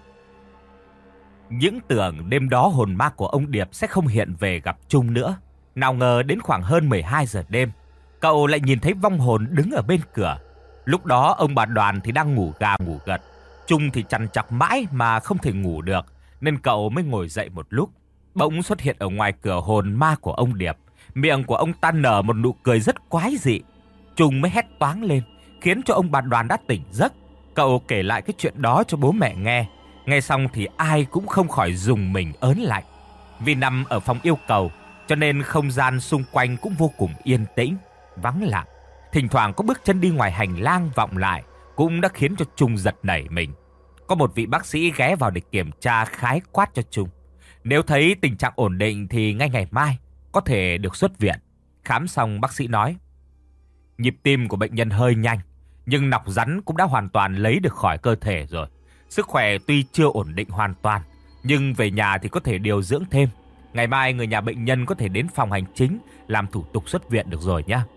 Những tưởng đêm đó hồn ma của ông Điệp sẽ không hiện về gặp Trung nữa. Nào ngờ đến khoảng hơn 12 giờ đêm, cậu lại nhìn thấy vong hồn đứng ở bên cửa. Lúc đó ông bà Đoàn thì đang ngủ gà ngủ gật. Trung thì trằn trọc mãi mà không thể ngủ được, nên cậu mới ngồi dậy một lúc. Bỗng xuất hiện ở ngoài cửa hồn ma của ông Điệp. Miệng của ông ta nở một nụ cười rất quái dị. Trung mới hét toáng lên, khiến cho ông bà Đoàn đã tỉnh giấc. Cậu kể lại cái chuyện đó cho bố mẹ nghe. Nghe xong thì ai cũng không khỏi rùng mình ớn lạnh. Vì nằm ở phòng yêu cầu, cho nên không gian xung quanh cũng vô cùng yên tĩnh, vắng lặng. Thỉnh thoảng có bước chân đi ngoài hành lang vọng lại, cũng đã khiến cho Trung giật nảy mình. Có một vị bác sĩ ghé vào để kiểm tra khái quát cho Trung. Nếu thấy tình trạng ổn định thì ngay ngày mai có thể được xuất viện. Khám xong bác sĩ nói, nhịp tim của bệnh nhân hơi nhanh, nhưng nọc rắn cũng đã hoàn toàn lấy được khỏi cơ thể rồi. Sức khỏe tuy chưa ổn định hoàn toàn, nhưng về nhà thì có thể điều dưỡng thêm. Ngày mai người nhà bệnh nhân có thể đến phòng hành chính làm thủ tục xuất viện được rồi nhé.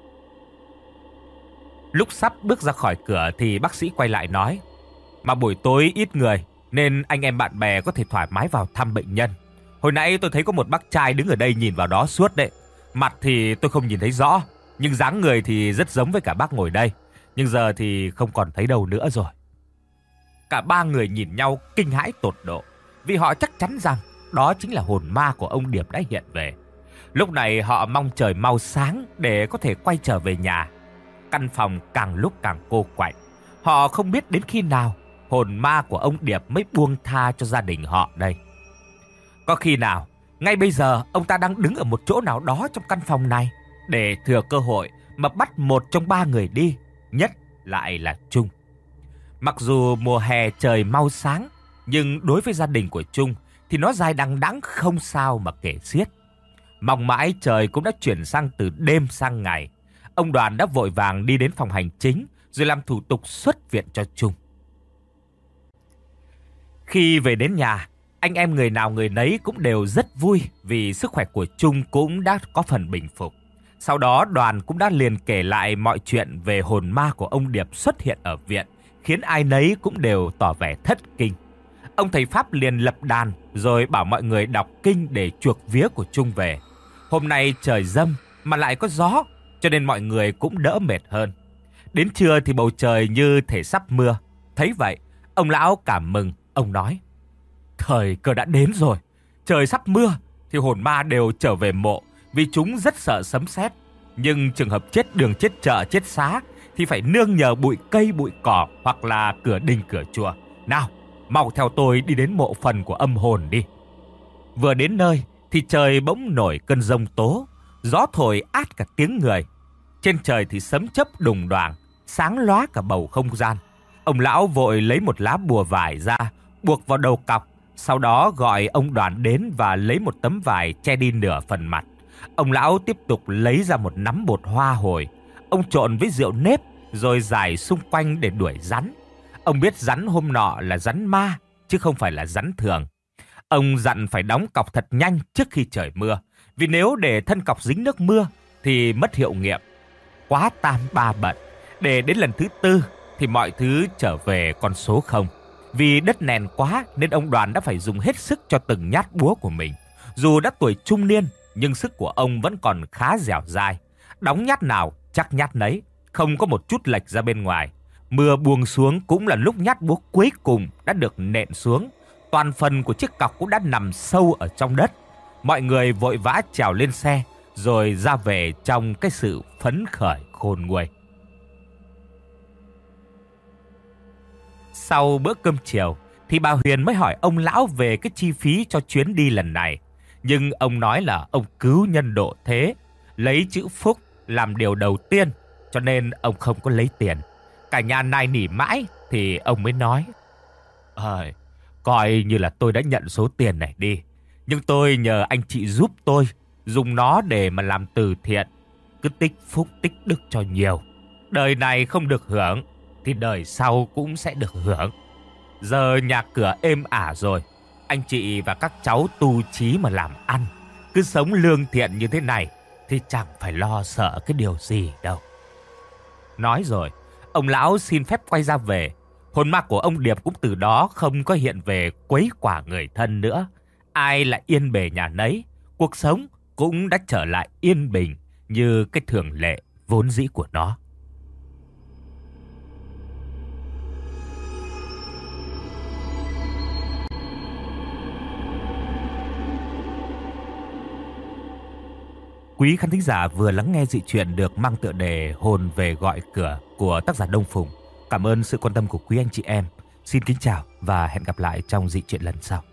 Lúc sắp bước ra khỏi cửa thì bác sĩ quay lại nói, mà buổi tối ít người nên anh em bạn bè có thể thoải mái vào thăm bệnh nhân. Hồi nãy tôi thấy có một bác trai đứng ở đây nhìn vào đó suốt đấy. Mặt thì tôi không nhìn thấy rõ, nhưng dáng người thì rất giống với cả bác ngồi đây. Nhưng giờ thì không còn thấy đâu nữa rồi. Cả ba người nhìn nhau kinh hãi tột độ, vì họ chắc chắn rằng đó chính là hồn ma của ông Điệp đã hiện về. Lúc này họ mong trời mau sáng để có thể quay trở về nhà. Căn phòng càng lúc càng cô quạnh. Họ không biết đến khi nào hồn ma của ông Điệp mới buông tha cho gia đình họ đây. Có khi nào ngay bây giờ ông ta đang đứng ở một chỗ nào đó trong căn phòng này để thừa cơ hội mà bắt một trong ba người đi, nhất lại là Trung. Mặc dù mùa hè trời mau sáng, nhưng đối với gia đình của Trung thì nó dài đằng đẵng không sao mà kể xiết. Mong mãi trời cũng đã chuyển sang từ đêm sang ngày. Ông Đoàn đã vội vàng đi đến phòng hành chính rồi làm thủ tục xuất viện cho Trung. Khi về đến nhà, anh em người nào người nấy cũng đều rất vui vì sức khỏe của Trung cũng đã có phần bình phục. Sau đó Đoàn cũng đã liền kể lại mọi chuyện về hồn ma của ông Điệp xuất hiện ở viện, khiến ai nấy cũng đều tỏ vẻ thất kinh. Ông thầy Pháp liền lập đàn rồi bảo mọi người đọc kinh để chuộc vía của Trung về. Hôm nay trời râm mà lại có gió, cho nên mọi người cũng đỡ mệt hơn. Đến trưa thì bầu trời như thể sắp mưa. Thấy vậy, ông lão cảm mừng, ông nói: thời cơ đã đến rồi, trời sắp mưa thì hồn ma đều trở về mộ vì chúng rất sợ sấm sét. Nhưng trường hợp chết đường, chết chợ, chết xá thì phải nương nhờ bụi cây, bụi cỏ hoặc là cửa đình, cửa chùa. Nào, mau theo tôi đi đến mộ phần của âm hồn đi. Vừa đến nơi thì trời bỗng nổi cơn giông tố, gió thổi át cả tiếng người. Trên trời thì sấm chớp đùng đoàng, sáng lóa cả bầu không gian. Ông lão vội lấy một lá bùa vải ra, buộc vào đầu cọc, sau đó gọi ông Đoàn đến và lấy một tấm vải che đi nửa phần mặt. Ông lão tiếp tục lấy ra một nắm bột hoa hồi, ông trộn với rượu nếp rồi rải xung quanh để đuổi rắn. Ông biết rắn hôm nọ là rắn ma chứ không phải là rắn thường. Ông dặn phải đóng cọc thật nhanh trước khi trời mưa, vì nếu để thân cọc dính nước mưa thì mất hiệu nghiệm. Quá tam ba bận, để đến lần thứ tư thì mọi thứ trở về con số 0. Vì đất nền quá nên ông Đoàn đã phải dùng hết sức cho từng nhát búa của mình. Dù đã tuổi trung niên nhưng sức của ông vẫn còn khá dẻo dai. Đóng nhát nào chắc nhát nấy, không có một chút lệch ra bên ngoài. Mưa buông xuống cũng là lúc nhát búa cuối cùng đã được nện xuống. Toàn phần của chiếc cọc cũng đã nằm sâu ở trong đất. Mọi người vội vã trèo lên xe rồi ra về trong cái sự phấn khởi khôn nguôi. Sau bữa cơm chiều thì bà Huyền mới hỏi ông lão về cái chi phí cho chuyến đi lần này. Nhưng ông nói là ông cứu nhân độ thế, lấy chữ phúc làm điều đầu tiên, cho nên ông không có lấy tiền. Cả nhà nài nỉ mãi thì ông mới nói: coi như là tôi đã nhận số tiền này đi, nhưng tôi nhờ anh chị giúp tôi dùng nó để mà làm từ thiện. Cứ tích phúc tích đức cho nhiều, đời này không được hưởng thì đời sau cũng sẽ được hưởng. Giờ nhà cửa êm ả rồi, anh chị và các cháu tu chí mà làm ăn, cứ sống lương thiện như thế này thì chẳng phải lo sợ cái điều gì đâu. Nói rồi, ông lão xin phép quay ra về. Hồn ma của ông Điệp cũng từ đó không có hiện về quấy quả người thân nữa. Ai lại yên bề nhà nấy, cuộc sống cũng đã trở lại yên bình như cái thường lệ vốn dĩ của nó. Quý khán thính giả vừa lắng nghe dị truyện được mang tựa đề Hồn về gọi cửa của tác giả Đông Phùng. Cảm ơn sự quan tâm của quý anh chị em. Xin kính chào và hẹn gặp lại trong dị truyện lần sau.